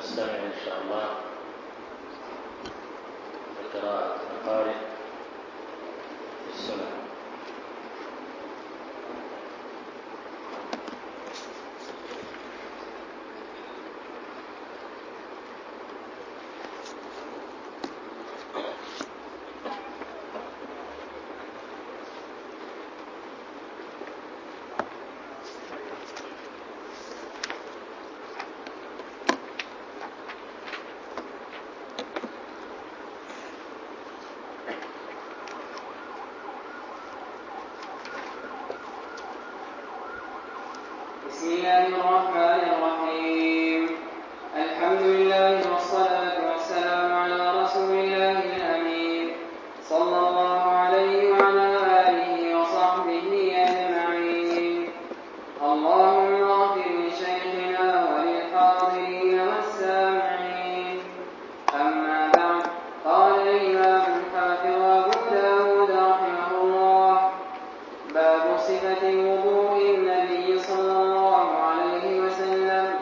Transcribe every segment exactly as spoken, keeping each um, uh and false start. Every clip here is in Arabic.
نستمع إن شاء الله لقراءة القارئ في السنن. بسم الله الرحمن الرحيم. الحمد لله والصلاة والسلام على رسول الله الأمين صلى الله عليه وعلى آله وصحبه أجمعين. اللهم اغفر لشيخنا وللحاضرين والسامعين. أما بعد، قال الإمام الحافظ أبو داود رحمه الله: باب صفة وضوء النبي صلى الله عليه وسلم.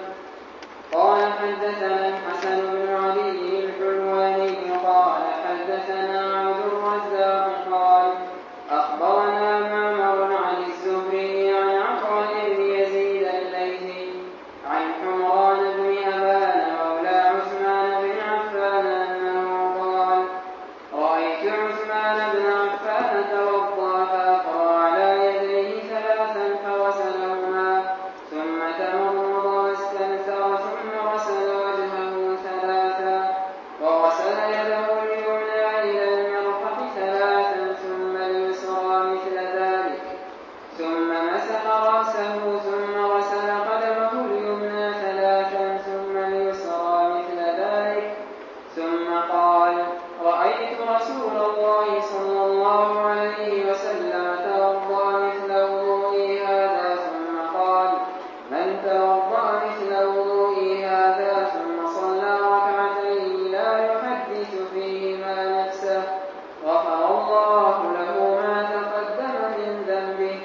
قال حدثنا الحسن بن علي الحلواني قال حدثنا عبد الرزاق قال أخبرنا معمر عن الزهري عن عطاء بن يزيد الليثي عن حمران بن أبان مولى عثمان بن عفان أنه قال: رأيت عثمان بن عفان توضأ فأفرغ على يديه ثلاثا فغسلهما ثم تمضمض واستنثر ثم غسل وجهه ثلاثا وغسل يده اليمنى إلى المرفق ثلاثا ثم اليسرى مثل ذلك ثم مسح رأسه ثم غسل قدمه اليمنى ثلاثا ثم اليسرى مثل ذلك ثم قال: رأيت رسول الله صلى الله عليه وسلم توضأ مثل وضوئي هذا ثم قال: من توضأ مثل وضوئي هذا ثم صلى ركعتين لا يحدث فيهما نفسه غفر الله له ما تقدم من ذنبه.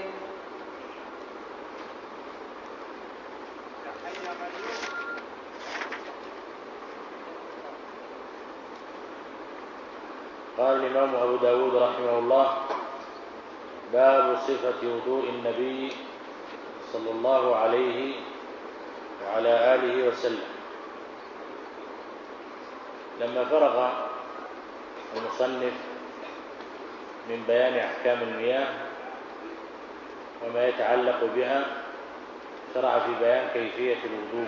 قال الإمام أبو داود رحمه الله: باب صفة وضوء النبي صلى الله عليه وعلى آله وسلم. لما فرغ المصنف من بيان أحكام المياه وما يتعلق بها شرع في بيان كيفية الوضوء.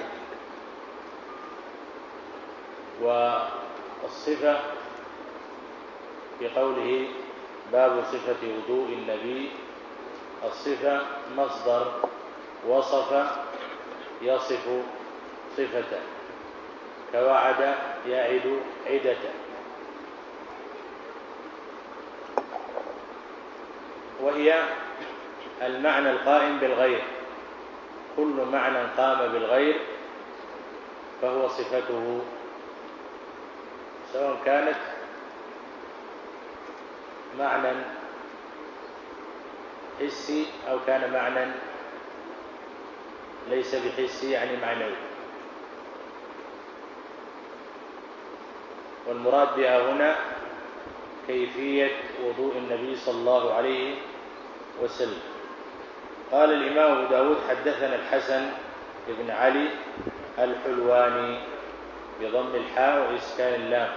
والصفة في قوله باب صفة وضوء النبي، الصفة مصدر وصف يصف صفة، كوعد يعد عدة. وهي المعنى القائم بالغير، كل معنى قام بالغير فهو صفته، سواء كانت معنى حسي أو كان معنى ليس بحسي يعني معنوي. والمراد بها هنا كيفية وضوء النبي صلى الله عليه وسلم. قال الإمام أبو داود: حدثنا الحسن بن علي الحلواني بضم الحاء وإسكان اللام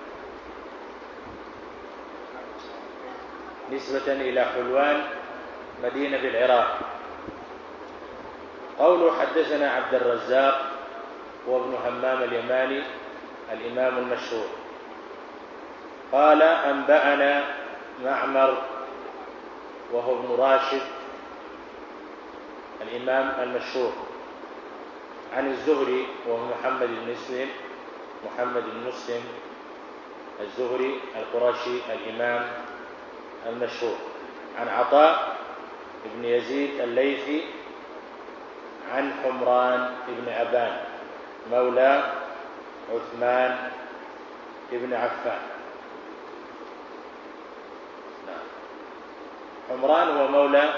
نسبة إلى حلوان مدينة بالعراق. قوله حدثنا عبد الرزاق وابن همام اليماني الإمام المشهور. قال أنبأنا معمر وهو ابن راشد الإمام المشهور عن الزهري وهو محمد بن مسلم محمد بن مسلم الزهري القرشي الإمام المشهور عن عطاء بن يزيد الليثي عن حمران بن أبان مولى عثمان بن عفان. حمران هو مولى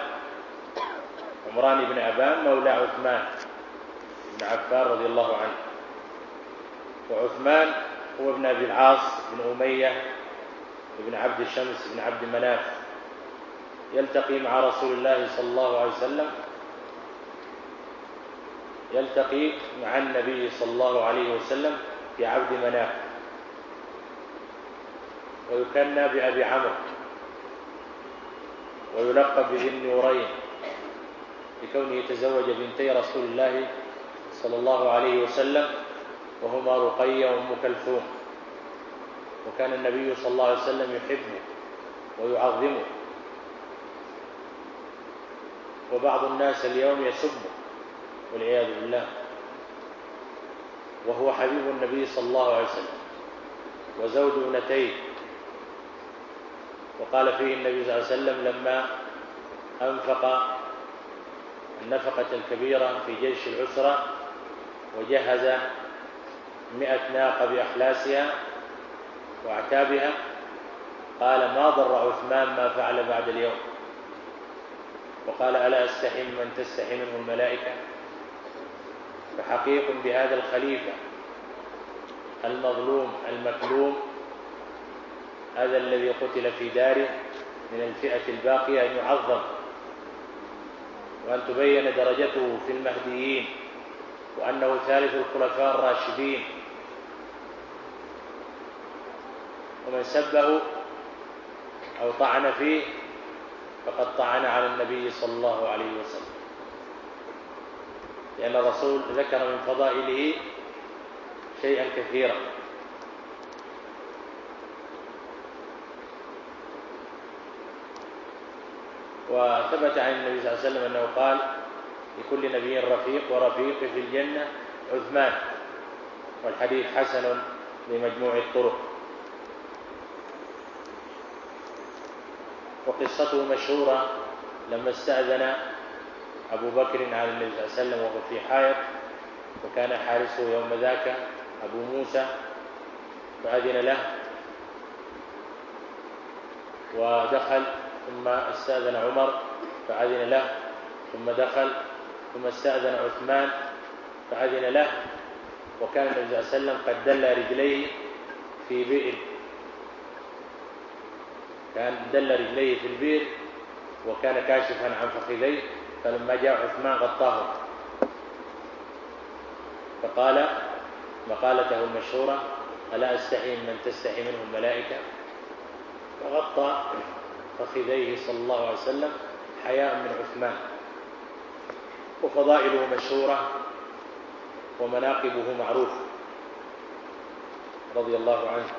عمران بن أبان مولى عثمان بن عفان رضي الله عنه. وعثمان هو ابن أبي العاص بن أمية بن عبد الشمس بن عبد مناف، يلتقي مع رسول الله صلى الله عليه وسلم، يلتقي مع النبي صلى الله عليه وسلم في عبد مناف، ويكنى بأبي عمرو، ويلقب بذي النورين لكونه تزوج بنتي رسول الله صلى الله عليه وسلم، وهما رقية وأم كلثوم، وكان النبي صلى الله عليه وسلم يحبه ويعظمه، وبعض الناس اليوم يسبه والعياذ بالله، وهو حبيب النبي صلى الله عليه وسلم وزوج ابنتيه. وقال فيه النبي صلى الله عليه وسلم لما أنفق النفقة الكبيرة في جيش العسرة وجهز مئة ناقة بأحلاسها وأعتابها، قال ما ضر عثمان ما فعل بعد اليوم. وقال ألا أستحي من تستحي منه الملائكة؟ فحقيق بهذا الخليفة المظلوم المكلوم، هذا الذي قتل في داره من الفئة الباقية، أن يعظم وأن تبين درجته في المهديين، وأنه ثالث الخلفاء الراشدين. ومن سبه أو طعن فيه فقد طعن على النبي صلى الله عليه وسلم، لأن الرسول ذكر من فضائله شيئا كثيرا. وثبت عن النبي صلى الله عليه وسلم أنه قال لكل نبي رفيق، ورفيق في الجنة عثمان، والحديث حسن بمجموع الطرق. وقصته مشهورة لما استأذن أبو بكر على النبي صلى الله عليه وسلم وهو في حائط، وكان حارسه يوم ذاك أبو موسى، فأذن له ودخل، ثم استأذن عمر فأذن له، ثم دخل، ثم استأذن عثمان فأذن له. وكان النبي صلى الله عليه وسلم قد دل رجليه في بئر، كان دل رجليه في البئر وكان كاشفا عن فخذيه، فلما جاء عثمان غطاه، فقال مقالته المشهورة ألا أستحي من تستحي منه الملائكة؟ فغطى فخذيه صلى الله عليه وسلم حياء من عثمان. وفضائله مشهورة ومناقبه معروفة رضي الله عنه.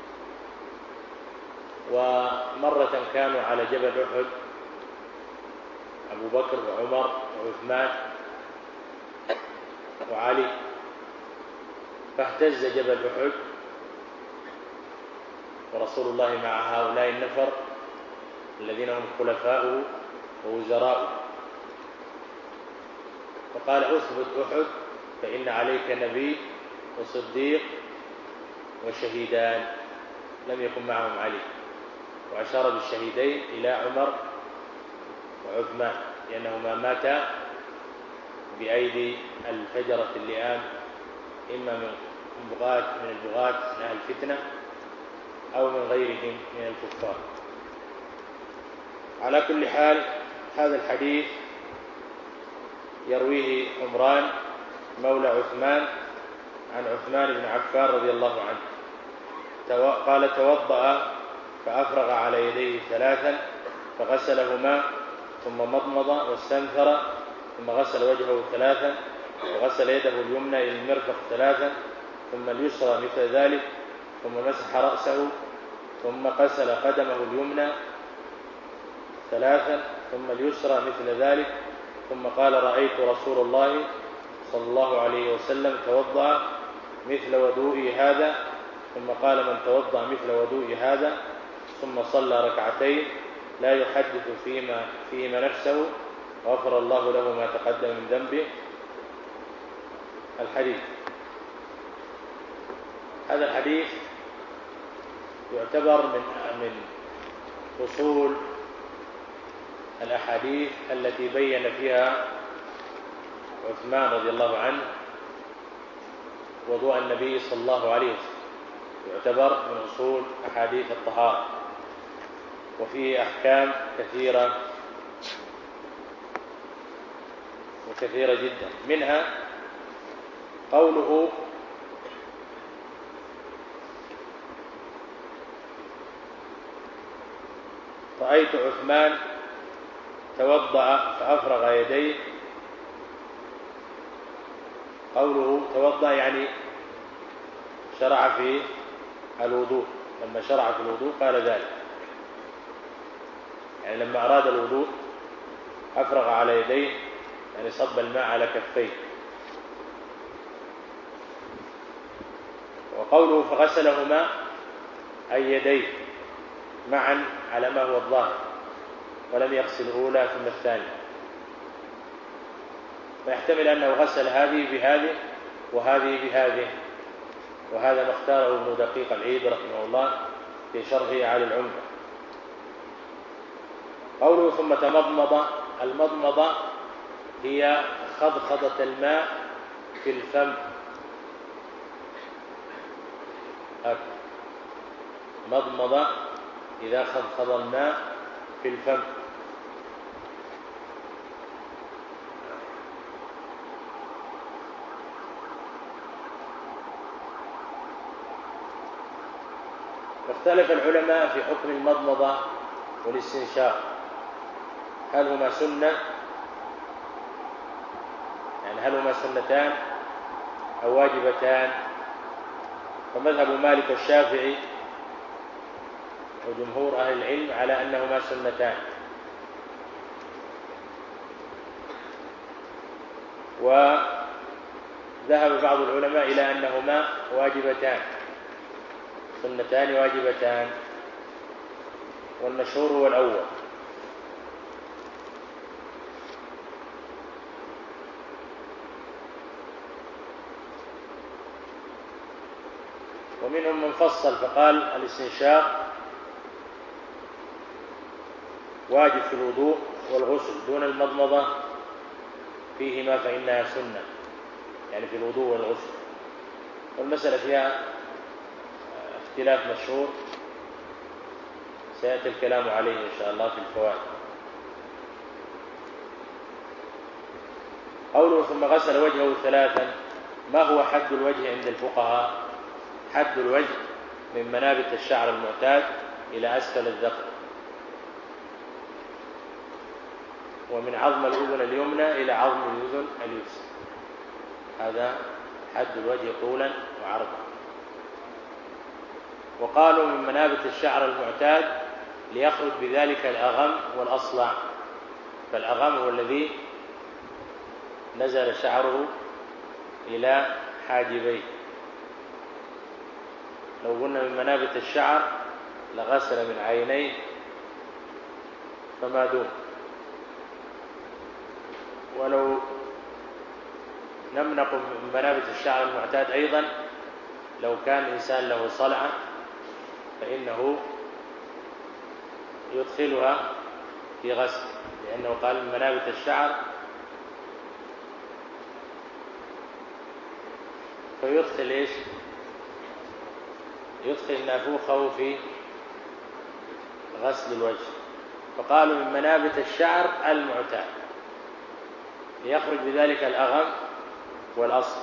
ومرة كانوا على جبل أحد أبو بكر وعمر وعثمان وعلي، فاهتز جبل أحد ورسول الله مع هؤلاء النفر الذين هم خلفاؤه ووزراؤه، فقال أثبت أحد فإن عليك نبي وصديق وشهيدان، لم يكن معهم علي، وأشار بالشهيدين إلى عمر وعثمان لأنهما ماتا بأيدي الفجرة اللئام، إما من بغاة من البغاة من أهل الفتنة أو من غيرهم من الكفار. على كل حال هذا الحديث يرويه عمران مولى عثمان عن عثمان بن عفان رضي الله عنه قال توضأ فأفرغ على يديه ثلاثا فغسلهما، ثم مضمض واستنثر، ثم غسل وجهه ثلاثا، وغسل يده اليمنى إلى المرفق ثلاثا، ثم اليسرى مثل ذلك، ثم مسح رأسه، ثم غسل قدمه اليمنى ثلاثا، ثم اليسرى مثل ذلك، ثم قال رأيت رسول الله صلى الله عليه وسلم توضأ مثل وضوئي هذا، ثم قال من توضأ مثل وضوئي هذا، ثم صلى ركعتين لا يحدث فيما فيما نفسه غفر الله له ما تقدم من ذنبه. الحديث هذا الحديث يعتبر من من أصول الأحاديث التي بين فيها عثمان رضي الله عنه وضوء النبي صلى الله عليه وسلم، يعتبر من أصول أحاديث الطهارة، وفيه أحكام كثيرة وكثيرة جدا. منها قوله رأيت عثمان توضأ فأفرغ يديه. قوله توضأ يعني شرع في الوضوء، لما شرع في الوضوء قال ذلك، يعني لما أراد الوضوء أفرغ على يديه، يعني صب الماء على كفيه. وقوله فغسلهما أي يديه معا على ما هو الظاهر، ولم يغسل الأولى ثم الثانية، فيحتمل أنه غسل هذه بهذه وهذه بهذه، وهذا ما اختاره ابن دقيق العيد رحمه الله في شرحه على العمدة. قوله ثم تمضمض، المضمضة هي خضخضة الماء في الفم، مضمضة إذا خضخض الماء في الفم. واختلف العلماء في حكم المضمضة والاستنشاق، هل هما سنة، يعني هل هما سنتان أو واجبتان؟ فمذهب مالك والشافعي وجمهور أهل العلم على أنهما سنتان، وذهب بعض العلماء إلى أنهما واجبتان، سنتان واجبتان، والمشهور هو الأول. ومنهم من فصل فقال الاستنشاق واجب في الوضوء والغسل دون المضمضة فيهما فإنها سنة، يعني في الوضوء والغسل. والمسألة فيها اختلاف مشهور سيأتي الكلام عليه إن شاء الله في الفوائد. قوله ثم غسل وجهه ثلاثا، ما هو حد الوجه عند الفقهاء؟ حد الوجه من منابت الشعر المعتاد إلى أسفل الذقن، ومن عظم الأذن اليمنى إلى عظم الأذن اليسرى، هذا حد الوجه طولا وعرضا. وقالوا من منابت الشعر المعتاد ليخرج بذلك الأغم والأصلع، فالأغم هو الذي نزل شعره إلى حاجبيه. لو قلنا من منابت الشعر لغسل من عينيه فما دون، ولو لم نقل من منابت الشعر المعتاد أيضا لو كان الإنسان له صلعة فإنه يدخلها في غسل، لأنه قال من منابت الشعر، فيدخل إيش؟ يدخل نافوخه في غسل الوجه، فقالوا من منابت الشعر المعتاد ليخرج بذلك الأغم والأصل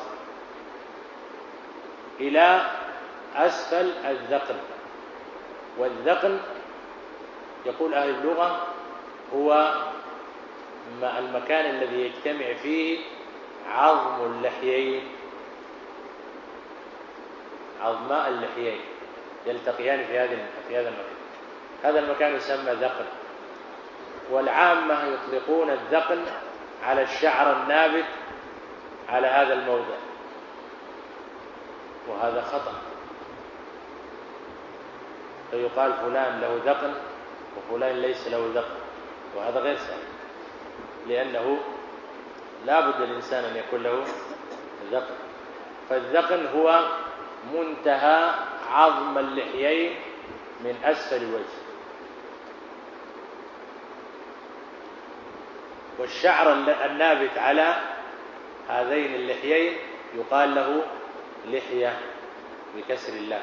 إلى أسفل الذقن. والذقن يقول أهل اللغة هو المكان الذي يجتمع فيه عظم اللحيين، عظماء اللحيين يلتقيان في هذا في هذا المكان، هذا المكان يسمى ذقن. والعامة يطلقون الذقن على الشعر النابت على هذا الموضع، وهذا خطأ، فيقال فلان له ذقن وفلان ليس له ذقن، وهذا غير صحيح، لأنه لا بد للإنسان أن يكون له ذقن. فالذقن هو منتهى عظم اللحيين من أسفل الوجه، والشعر النابت على هذين اللحيين يقال له لحية بكسر الله.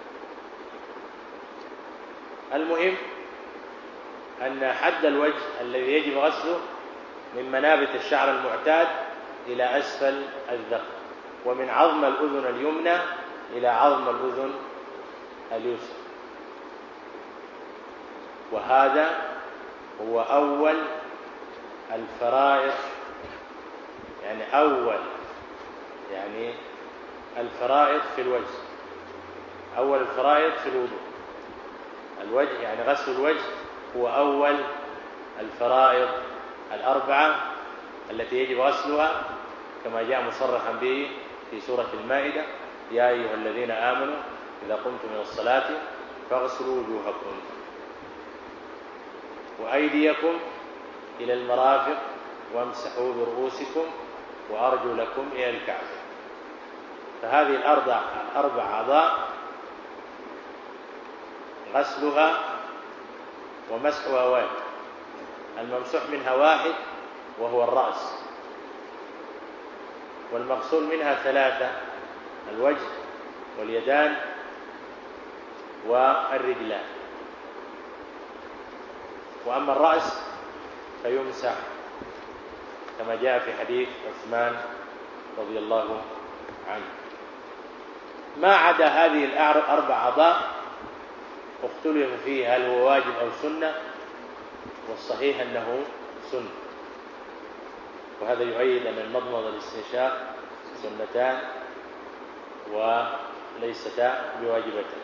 المهم أن حد الوجه الذي يجب غسله من منابت الشعر المعتاد إلى أسفل الذقن، ومن عظم الأذن اليمنى إلى عظم الأذن اليسرى. وهذا هو أول الفرائض، يعني أول يعني الفرائض في الوجه، أول الفرائض في الوضوء. الوجه يعني غسل الوجه هو أول الفرائض الأربعة التي يجب غسلها، كما جاء مصرحا به في سورة المائدة: يا أيها الذين آمنوا إذا قمتم من الصلاة فاغسلوا وجوهكم وأيديكم إلى المرافق وامسحوا برؤوسكم وأرجلكم إلى الكعبين. فهذه الأربع أربع أعضاء غسلها ومسحها واجب. الممسوح منها واحد وهو الرأس، والمغسول منها ثلاثة: الوجه واليدان والرجلان. وأما الرأس فيمسح كما جاء في حديث عثمان رضي الله عنه. ما عدا هذه الأربع أعضاء اختلف فيه هل هو واجب أو سنة، والصحيح أنه سنة. وهذا يؤيد أن المضمضة والاستنشاق سنتان وليستا بواجبتين.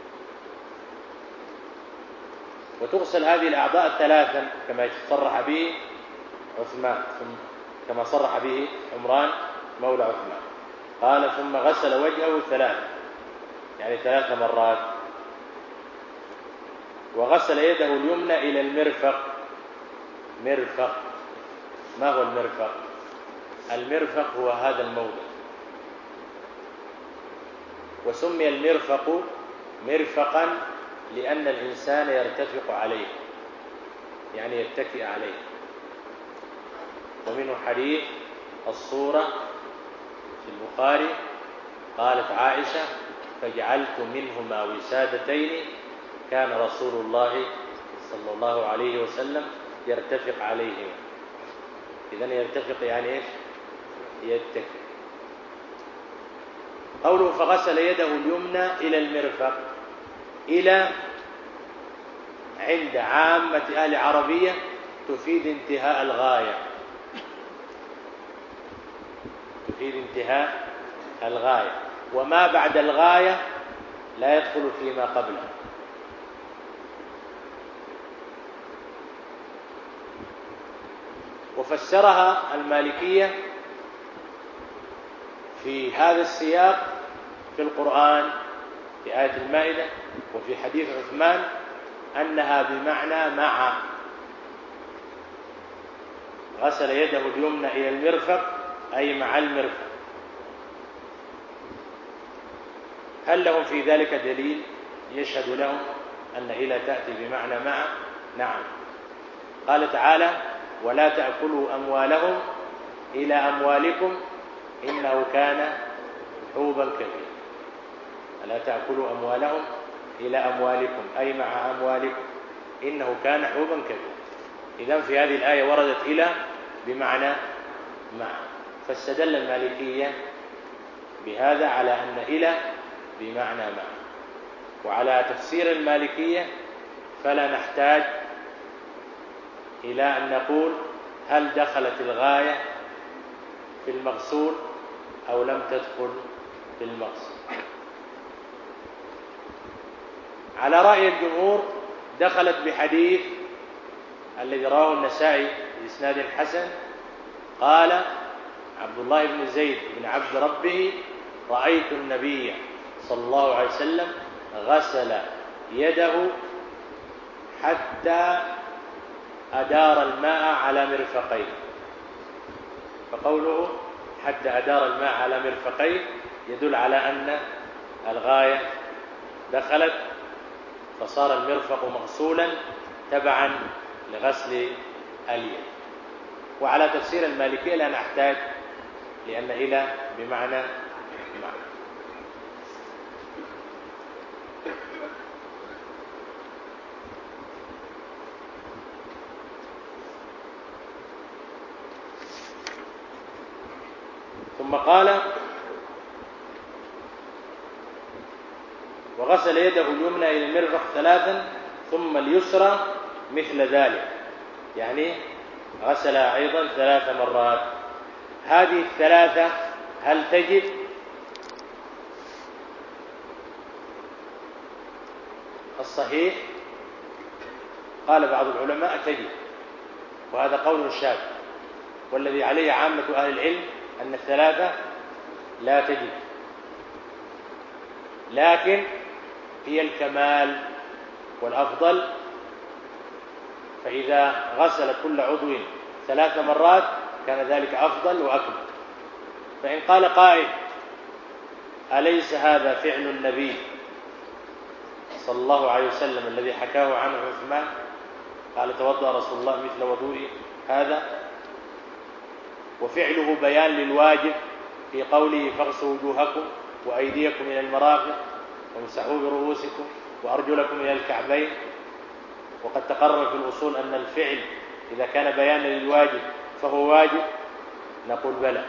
وتغسل هذه الأعضاء ثلاثا كما صرح به عثمان، كما صرح به عمران مولى عثمان، قال: ثم غسل وجهه ثلاثا، يعني ثلاث مرات. وغسل يده اليمنى إلى المرفق. مرفق، ما هو المرفق؟ المرفق هو هذا الموضع، وسمي المرفق مرفقا لأن الإنسان يرتفق عليه، يعني يتكئ عليه. ومنه حديث الصورة في البخاري، قالت عائشة: فجعلت منهما وسادتين كان رسول الله صلى الله عليه وسلم يرتفق عليهما. إذن يرتفق يعني إيش؟ يتكئ. قوله فغسل يده اليمنى إلى المرفق، إلى عند عامة أهل عربية تفيد انتهاء الغاية، تفيد انتهاء الغاية، وما بعد الغاية لا يدخل فيما قبله. وفسرها المالكية في هذا السياق في القرآن في آية المائدة وفي حديث عثمان أنها بمعنى مع. غسل يده اليمنى إلى المرفق أي مع المرفق. هل لهم في ذلك دليل يشهد لهم أن إلى تأتي بمعنى مع؟ نعم. قال تعالى: ولا تأكلوا أموالهم إلى أموالكم إنه كان حوبا كبيرا. لا تأكلوا أموالهم إلى أموالكم أي مع أموالكم إنه كان حوبا كبيرا. إذن في هذه الآية وردت إلى بمعنى مع، فاستدل المالكية بهذا على أن إلى بمعنى مع. وعلى تفسير المالكية فلا نحتاج إلى أن نقول هل دخلت الغاية في المغسول أو لم تدخل في المغسول. على رأي الجمهور دخلت بحديث الذي رواه النسائي بإسناد حسن، قال عبد الله بن زيد بن عبد ربه: رأيت النبي صلى الله عليه وسلم غسل يده حتى أدار الماء على مرفقيه. فقوله حتى أدار الماء على مرفقيه يدل على أن الغاية دخلت، فصار المرفق مغسولا تبعا لغسل اليد. وعلى تفسير المالكية لا نحتاج، لأن إلى بمعنى مع. ثم قال وغسل يده اليمنى إلى المرفق ثلاثا ثم اليسرى مثل ذلك، يعني غسلها أيضا ثلاث مرات. هذه الثلاثة هل تجب؟ الصحيح قال بعض العلماء تجب، وهذا قول شاذ، والذي عليه عامة أهل العلم أن الثلاثة لا تجب، لكن هي الكمال والأفضل. فإذا غسل كل عضو ثلاث مرات كان ذلك أفضل وأكمل. فإن قال قائل أليس هذا فعل النبي صلى الله عليه وسلم الذي حكاه عنه عثمان، قال توضأ رسول الله مثل وضوء هذا، وفعله بيان للواجب في قوله فاغسلوا وجوهكم وأيديكم إلى المرافق وامسحوا برؤوسكم وأرجلكم إلى الكعبين. وقد تقرر في الأصول أن الفعل إذا كان بيانا للواجب فهو واجب، نقول بلى،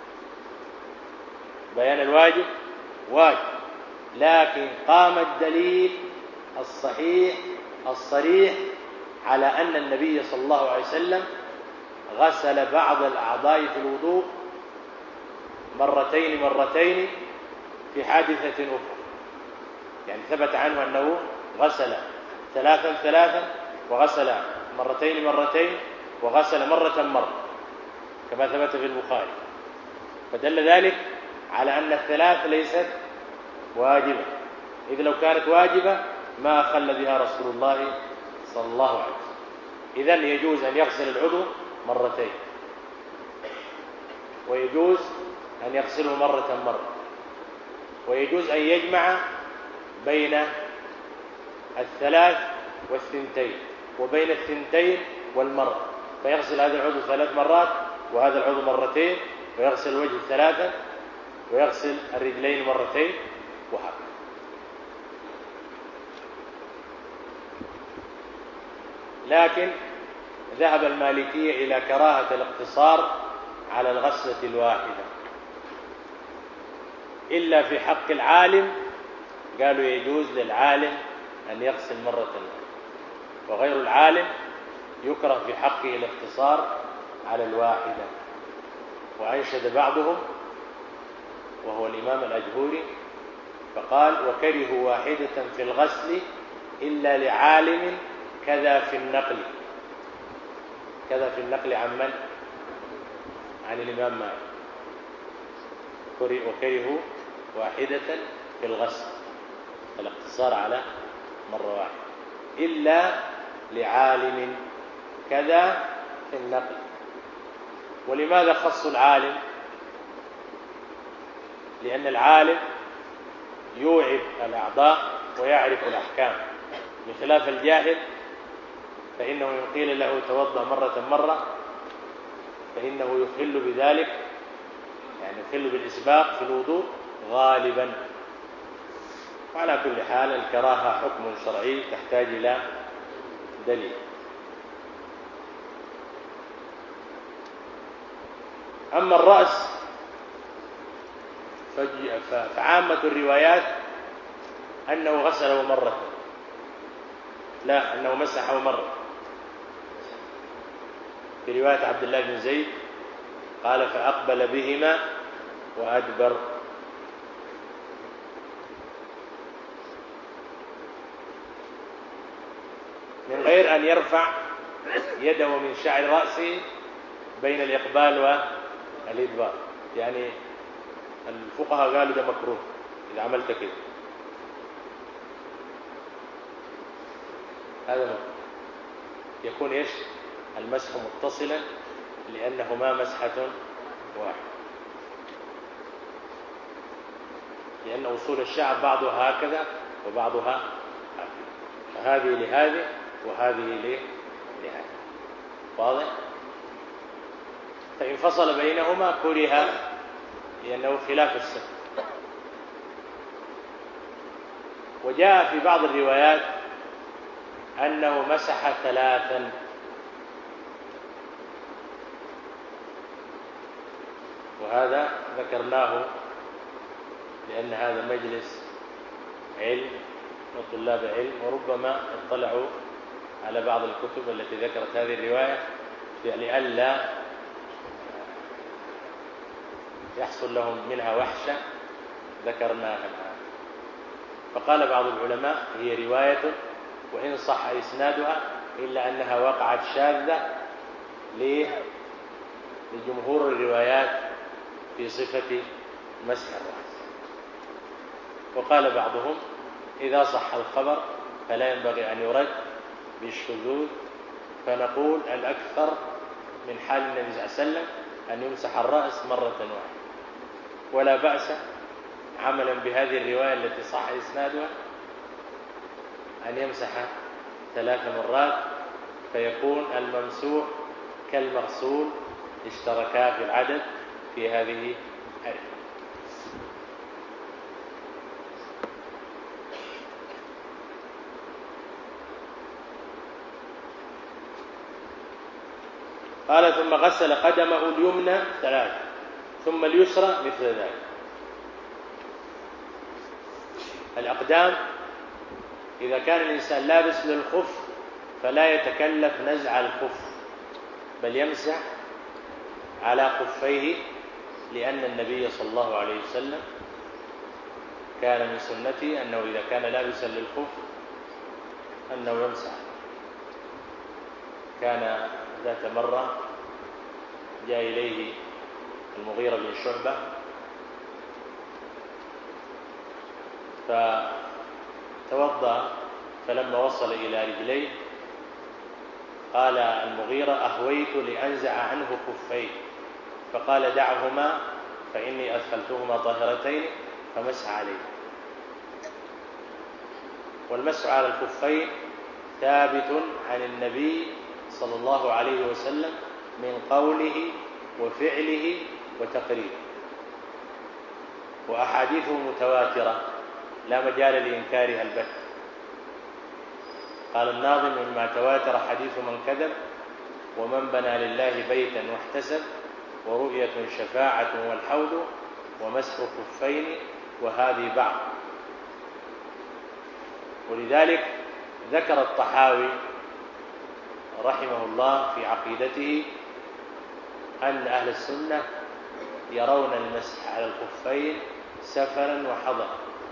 بيان الواجب واجب، لكن قام الدليل الصحيح الصريح على أن النبي صلى الله عليه وسلم غسل بعض الأعضاء في الوضوء مرتين مرتين في حادثة أخرى، يعني ثبت عنه أنه غسل ثلاثا ثلاثا وغسل مرتين مرتين وغسل مرة مرة كما ثبت في البخاري، فدل ذلك على أن الثلاث ليست واجبة، إذ لو كانت واجبة ما أخل بها رسول الله صلى الله عليه وسلم. إذن يجوز أن يغسل العضو مرتين، ويجوز أن يغسله مرة مرة، ويجوز أن يجمع بين الثلاث والثنتين وبين الثنتين والمرة، فيغسل هذا العضو ثلاث مرات وهذا العضو مرتين، ويغسل الوجه ثلاثة ويغسل الرجلين مرتين، وهكذا. لكن ذهب المالكية إلى كراهة الاقتصار على الغسلة الواحدة إلا في حق العالم، قالوا يجوز للعالم أن يغسل مرة، وغير العالم يكره في حقه الاقتصار على الواحدة. وأنشد بعضهم وهو الإمام الأجهوري فقال وكرهوا واحدة في الغسل إلا لعالم كذا في النقل. كذا في النقل عن من؟ عن الإمام مالك. وكرهوا واحدة في الغسل الاقتصار على مرة واحدة إلا لعالم كذا في النقل. ولماذا خصوا العالم؟ لأن العالم يوعب الأعضاء ويعرف الأحكام، بخلاف الجاهل فإنه إن قيل له توضأ مرة مرة فإنه يخل بذلك، يعني يخل بالإسباق في الوضوء غالبا. وعلى كل حال الكراهة حكم شرعي تحتاج إلى دليل. أما الرأس فعامة الروايات أنه غسله مرة، لا أنه مسحه مرة. في رواية عبد الله بن زيد قال فأقبل بهما وأدبر. من غير أن يرفع يده من شعر رأسه بين الإقبال والإدبار، يعني الفقهاء قالوا ده مكروه إذا عملت كده، هذا مكروه. يكون إيش المسح متصلا لأنهما مسحة واحدة، لأن أصول الشعر بعضها هكذا وبعضها هكذا، فهذه لهذه وهذه لهذه، واضح؟ فإن فصل بينهما كره لأنه خلاف السنة. وجاء في بعض الروايات أنه مسح ثلاثا، وهذا ذكرناه لأن هذا مجلس علم وطلاب علم، وربما اطلعوا على بعض الكتب التي ذكرت هذه الرواية لئلا يحصل لهم منها وحشة ذكرناها الآن. فقال بعض العلماء هي رواية وإن صح إسنادها إلا أنها وقعت شاذة لجمهور الروايات في صفة مسح الرأس. وقال بعضهم إذا صح الخبر فلا ينبغي أن يرد بالشذوذ، فنقول الأكثر من حال النبي صلى الله عليه وسلم أن يمسح الرأس مرة واحدة، ولا بأس عملا بهذه الرواية التي صح إسنادها أن يمسح ثلاث مرات، فيكون الممسوح كالمغسول اشتركا في العدد في هذه الرواية. قال ثم غسل قدمه اليمنى ثلاثة ثم اليسرى مثل ذلك. الأقدام إذا كان الإنسان لابس للخف فلا يتكلف نزع الخف، بل يمسح على خفيه، لأن النبي صلى الله عليه وسلم كان من سنته أنه إذا كان لابسا للخف أنه يمسح. كان ذات مرة جاء إليه المغيرة بن شعبة فتوضأ، فلما وصل إلى رجليه قال المغيرة أهويت لأنزع عنه خفيه، فقال دعهما فإني أدخلتهما طاهرتين فمسح عليه. والمسح على الخفين ثابت عن النبي صلى الله عليه وسلم من قوله وفعله وتقريره، وأحاديثه متواترة لا مجال لإنكارها البتة. قال الناظم مما تواتر حديث من كذب ومن بنى لله بيتا واحتسب ورؤية شفاعة والحوض ومسح خفين وهذه بعض. ولذلك ذكر الطحاوي رحمه الله في عقيدته أن أهل السنة يرون المسح على الخفين سفرا وحضرا.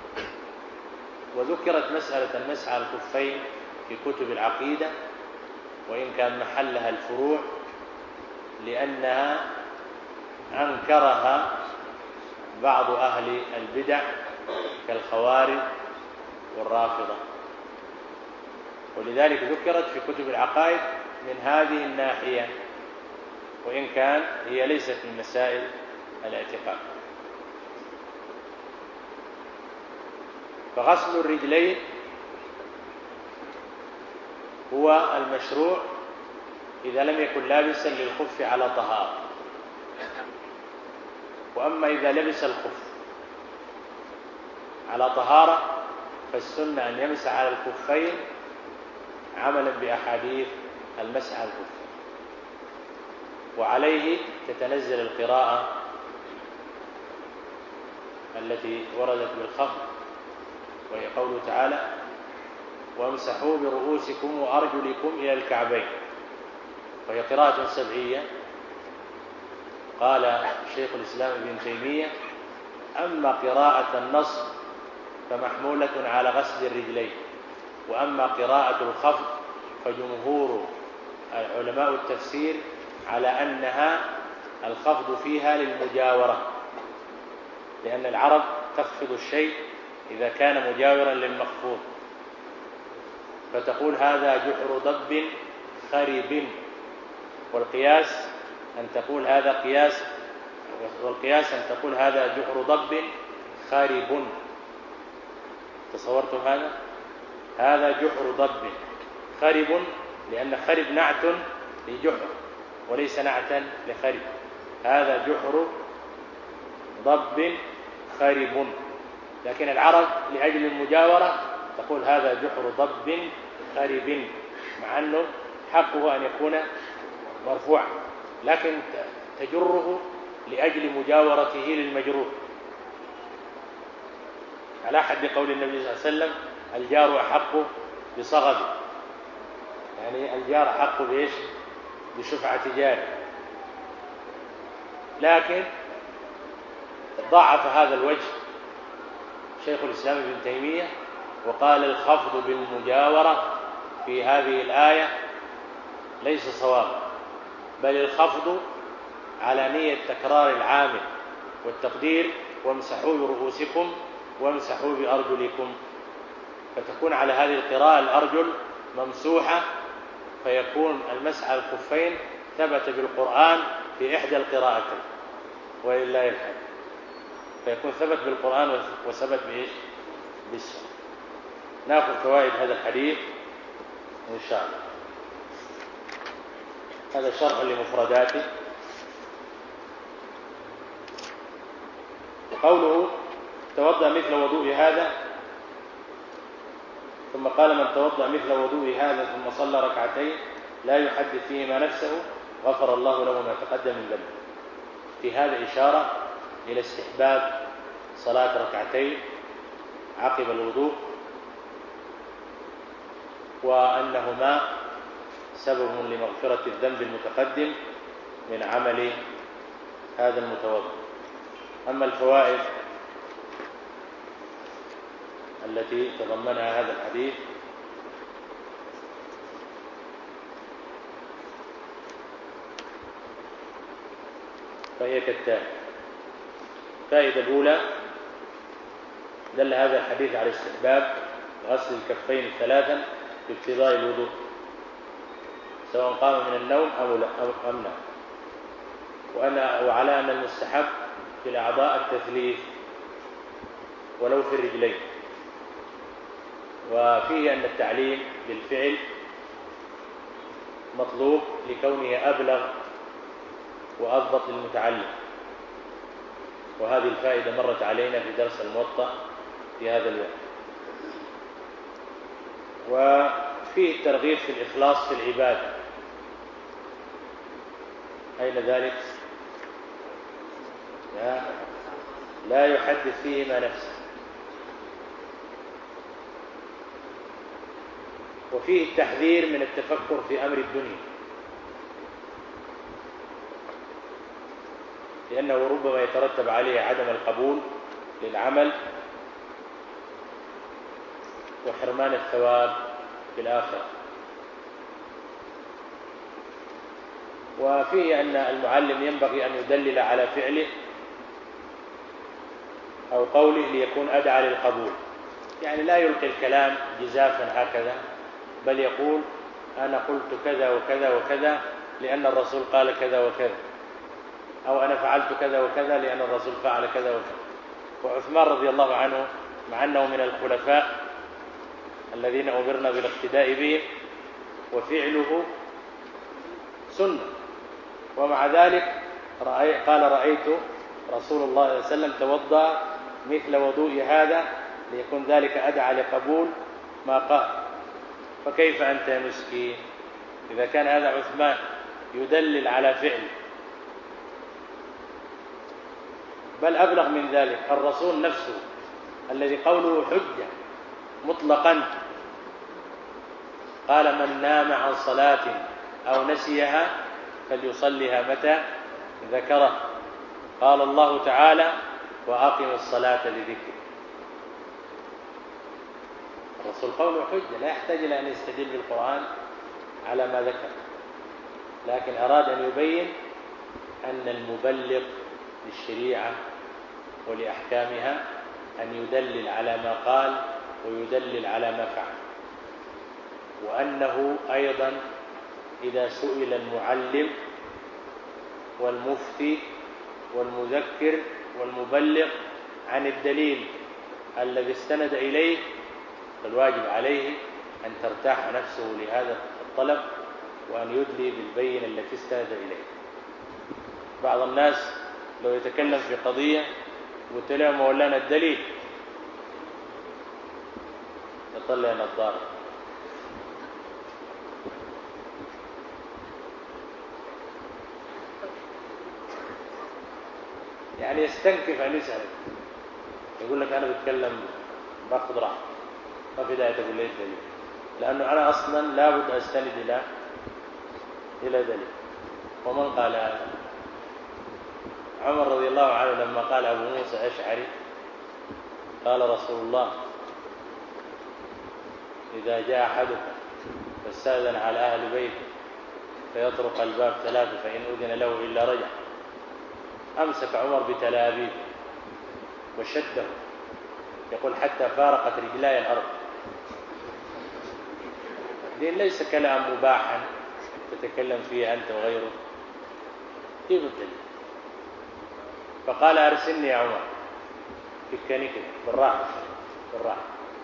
وذكرت مسألة المسح على الخفين في كتب العقيدة، وإن كان محلها الفروع، لأنها أنكرها بعض أهل البدع كالخوارج والرافضة، ولذلك ذكرت في كتب العقائد من هذه الناحية، وإن كان هي ليست من مسائل الاعتقاد. فغسل الرجلين هو المشروع إذا لم يكن لابسا للخف على طهارة. وأما إذا لبس الخف على طهارة فالسنة أن يمسح على الخفين عملا بأحاديث المسح على الخفين، وعليه تتنزل القراءة التي وردت بالخفض، وهي قوله تعالى وامسحوا برؤوسكم وأرجلكم إلى الكعبين، وهي قراءة سبعية. قال شيخ الإسلام ابن تيمية أما قراءة النص فمحمولة على غسل الرجلين، وأما قراءة الخفض فجمهور علماء التفسير على أنها الخفض فيها للمجاورة، لأن العرب تخفض الشيء إذا كان مجاورا للمخفوض، فتقول هذا جحر ضب خرب، والقياس أن تقول هذا قياس والقياس أن تقول هذا جحر ضب خارب. تصورتم هذا؟ هذا جحر ضب خرب، لأن خرب نعت لجحر وليس نعتا لخرب. هذا جحر ضب خرب، لكن العرب لأجل المجاورة تقول هذا جحر ضب خرب، مع أنه حقه أن يكون مرفوعا، لكن تجره لأجل مجاورته للمجروح، على حد قول النبي صلى الله عليه وسلم: الجار أحق بصغبه، يعني الجار أحق بإيش؟ بشفعة جاره. لكن ضعف هذا الوجه شيخ الإسلام ابن تيمية وقال: الخفض بالمجاورة في هذه الآية ليس صوابا، بل الخفض على نية تكرار العامل والتقدير: وامسحوا برؤوسكم وامسحوا بأرجلكم، فتكون على هذه القراءة الأرجل ممسوحة، فيكون المسح على الخفين ثبت بالقرآن في إحدى القراءتين ولله الحمد، فيكون ثبت بالقرآن وثبت بإيش؟ بالسنة. نأخذ فوائد هذا الحديث إن شاء الله. هذا شرح لمفرداته. قوله: توضأ مثل وضوء هذا، ثم قال: من توضأ مثل وضوء هذا ثم صلى ركعتين لا يحدث فيهما نفسه غفر الله له ما تقدم من ذنبه. في هذا إشارة إلى استحباب صلاة ركعتين عقب الوضوء، وأنهما سبب لمغفرة الذنب المتقدم من عمل هذا المتوضئ. أما الفوائد التي تضمنها هذا الحديث فهي كالتالي: الفائدة الأولى: دل هذا الحديث على استحباب غسل الكفين ثلاثا بابتداء الوضوء، سواء قام من النوم أو لا أم لا، وأن وعلى أن المستحب في الأعضاء التثليث ولو في الرجلين، وفيه أن التعليم بالفعل مطلوب لكونه أبلغ وأضبط للمتعلم، وهذه الفائدة مرت علينا في درس الموطأ في هذا اليوم. وفيه الترغيب في الإخلاص في العبادة. أين ذلك؟ لا, لا يحدث فيهما نفسه. وفيه التحذير من التفكر في أمر الدنيا، لأنه ربما يترتب عليه عدم القبول للعمل وحرمان الثواب في الآخرة. وفيه أن المعلم ينبغي أن يدلل على فعله أو قوله ليكون أدعى للقبول، يعني لا يلقي الكلام جزافا هكذا، بل يقول: أنا قلت كذا وكذا وكذا لأن الرسول قال كذا وكذا، أو أنا فعلت كذا وكذا لأن الرسول فعل كذا وكذا. وعثمان رضي الله عنه مع أنه من الخلفاء الذين أمرنا بالاقتداء بهم وفعله سنة، ومع ذلك رأي قال: رأيت رسول الله صلى الله عليه وسلم توضأ مثل وضوء هذا ليكون ذلك أدعى لقبول ما قال. فكيف أنت يا مسكين إذا كان هذا عثمان يدلل على فعل؟ بل أبلغ من ذلك، الرسول نفسه الذي قوله حجة مطلقا قال: من نام عن صلاة أو نسيها فليصلها متى ذكره. قال الله تعالى: وأقم الصلاة لذكري. الرسول قوله حجة، لا يحتاج إلى أن يستدل بالقرآن على ما ذكر، لكن أراد أن يبين أن المبلغ للشريعة ولأحكامها أن يدلل على ما قال ويدلل على ما فعل، وأنه أيضا إذا سئل المعلم والمفتي والمذكر والمبلغ عن الدليل الذي استند إليه فالواجب عليه أن ترتاح نفسه لهذا الطلب وأن يدلي بالبينة التي استند إليه. بعض الناس لو يتكلم في قضية قلت له: مولانا الدليل، يطلع نظارة. يعني يستنكف أن يسألك، يقول لك أنا بتكلم باخذ راحة، ما في داعي تقول لي الدليل، لأنه أنا أصلا لابد أستند إلى إلى دليل. ومن قال هذا؟ عمر رضي الله عنه لما قال أبو موسى أشعري قال رسول الله إذا جاء أحدكم فاستأذن على أهل بيته فيطرق الباب ثلاثة فإن أذن له إلا رجع، أمسك عمر بتلابيبه وشده، يقول حتى فارقت رجلاي الأرض. دين ليس كلام مباحا تتكلم فيه أنت وغيره، كيف الدليل؟ فقال أرسلني يا عمر، فكني كده بالراحة بالراحة.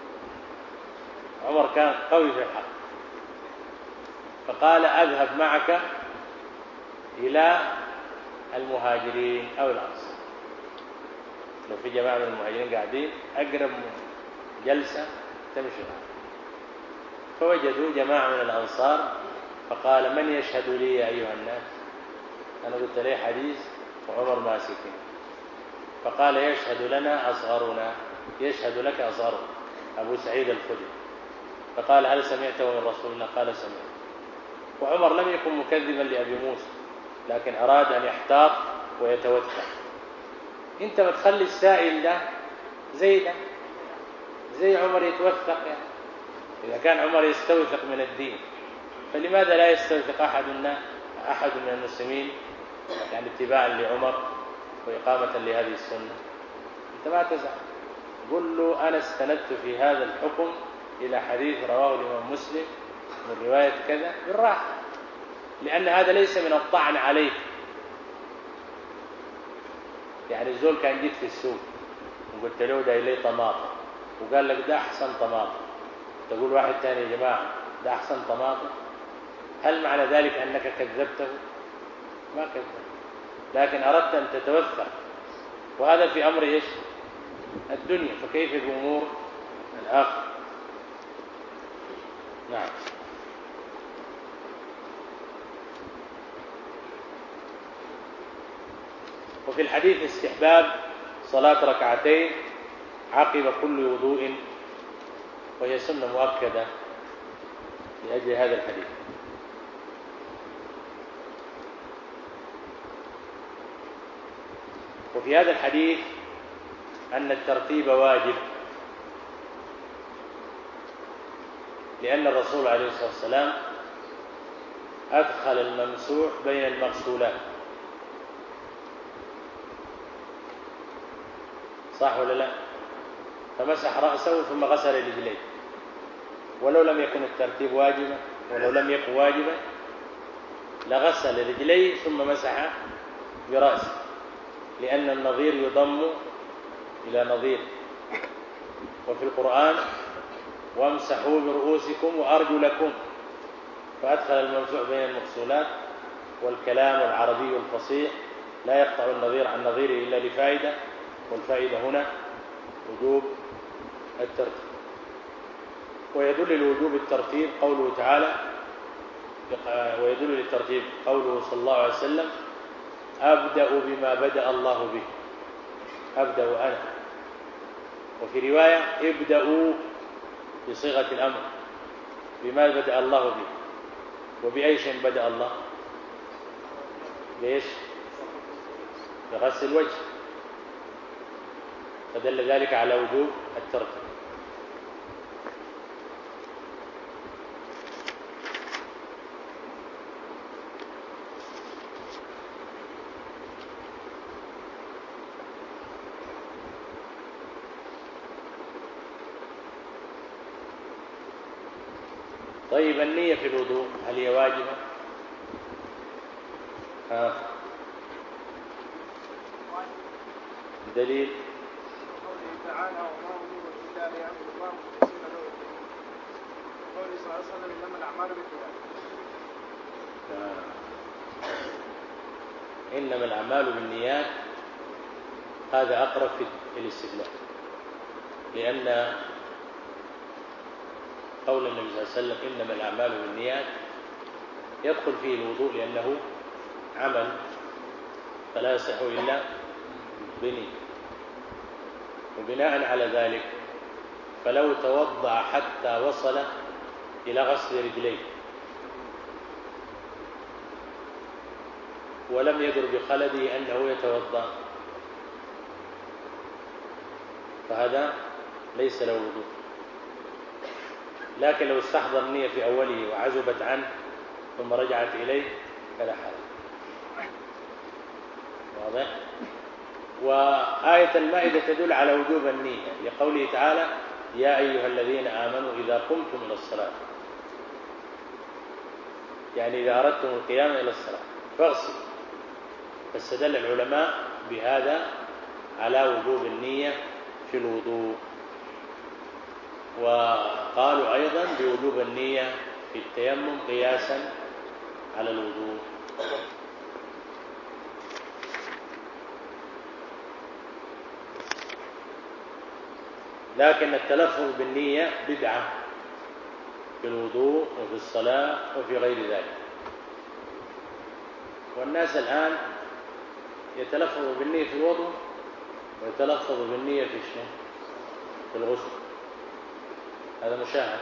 عمر كان قوي في الحق، فقال أذهب معك إلى المهاجرين أو الأنصار، لو في جماعة من المهاجرين قاعدين أقرب جلسة تمشي معه. فوجدوا جماعة من الأنصار، فقال من يشهد لي يا أيها الناس؟ أنا قلت لي حديث وعمر ماسكين، فقال يشهد لنا أصغرنا، يشهد لك أصغرنا أبو سعيد الخدري. فقال هل سمعته من رسول الله؟ قال سمعت. وعمر لم يكن مكذبا لأبي موسى، لكن أراد أن يحتاط ويتوثق. أنت ما تخلي السائل ده زي ده، زي عمر يتوثق يعني. إذا كان عمر يستوثق من الدين، فلماذا لا يستوثق أحدنا أحد من المسلمين يعني اتباعا لعمر وإقامة لهذه السنة؟ أنت ما تزعل، قل له أنا استندت في هذا الحكم إلى حديث رواه الإمام مسلم من رواية كذا بالراحة، لأن هذا ليس من الطعن عليك. يعني الزول كان جيت في السوق وقلت له ده إليه طماطم وقال لك ده أحسن طماطم، تقول واحد تاني يا جماعة ده أحسن طماطم، هل معنى ذلك أنك كذبته؟ ما كذبت، لكن أردت أن تتوثق، وهذا في أمر إيش؟ الدنيا، فكيف بأمور الآخرة؟ نعم. وفي الحديث استحباب صلاة ركعتين عقب كل وضوء، وهي سنة مؤكدة لأجل هذا الحديث. وفي هذا الحديث أن الترتيب واجب، لأن الرسول عليه الصلاة والسلام أدخل الممسوح بين المغسولات، صح ولا لا؟ فمسح رأسه ثم غسل رجليه، ولو لم يكن الترتيب واجبا، ولو لم يكن واجبا لغسل رجليه ثم مسح برأسه، لأن النظير يضم إلى نظير. وفي القرآن وامسحوا برؤوسكم وأرجلكم، فأدخل الممسوح بين المغسولات، والكلام العربي الفصيح لا يقطع النظير عن نظيره إلا لفائدة، والفائدة هنا وجوب الترتيب. ويدل لوجوب الترتيب قوله تعالى، ويدل للترتيب قوله صلى الله عليه وسلم أبدأ بما بدأ الله به، أبدأ أنا. وفي رواية ابدأوا بصيغة الأمر، بما بدأ الله به. وبأي شيء بدأ الله؟ بإيش؟ بغسل الوجه، فدل ذلك على وجوب الترتيب. طيب النية في الوضوء هل هي واجبة؟ ها دليل قوله تعالى وما أمروا إلا ليعبدوا الله مخلصين له الدين، وقوله صلى الله عليه وسلم إنما الأعمال بالنيات. إنما الأعمال بالنيات، هذا أقرب في الاستدلال، لأن قول النبي صلى الله عليه وسلم إنما الأعمال بالنيات يدخل فيه الوضوء، لأنه عمل فلا يصح إلا بني. وبناء على ذلك فلو توضأ حتى وصل إلى غسل رجليه ولم يدر بخلده أنه يتوضأ فهذا ليس له وضوء. لكن لو استحضر النية في أوله وعزبت عنه ثم رجعت إليه فلا حرج. واضح؟ وآية المائدة تدل على وجوب النية لقوله تعالى يا أيها الذين آمنوا إذا قمتم إلى الصلاة، يعني إذا أردتم القيام إلى الصلاة فاغسلوا. فاستدل العلماء بهذا على وجوب النية في الوضوء، وقالوا أيضا بوجوب النية في التيمم قياسا على الوضوء. لكن التلفظ بالنية بدعة في الوضوء وفي الصلاة وفي غير ذلك. والناس الآن يتلفظ بالنية في الوضوء ويتلفظ بالنية في شنو؟ في الغسل. هذا مشاهد.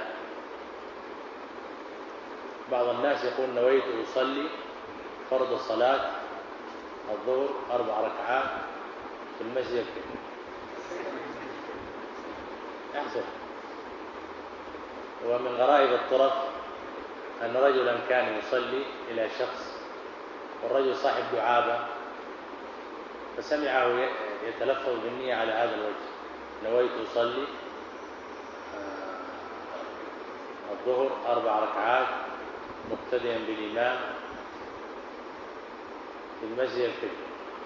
بعض الناس يقول نويت أصلي فرض صلاة الظهر أربع ركعات في المسجد أحسن. ومن غرائب الطرف أن رجلا كان يصلي إلى شخص والرجل صاحب دعابة فسمعه يتلفظ بالنية على هذا الوجه نويت أصلي الظهر أربع ركعات مقتديا بالإمام في المسجد الكبير.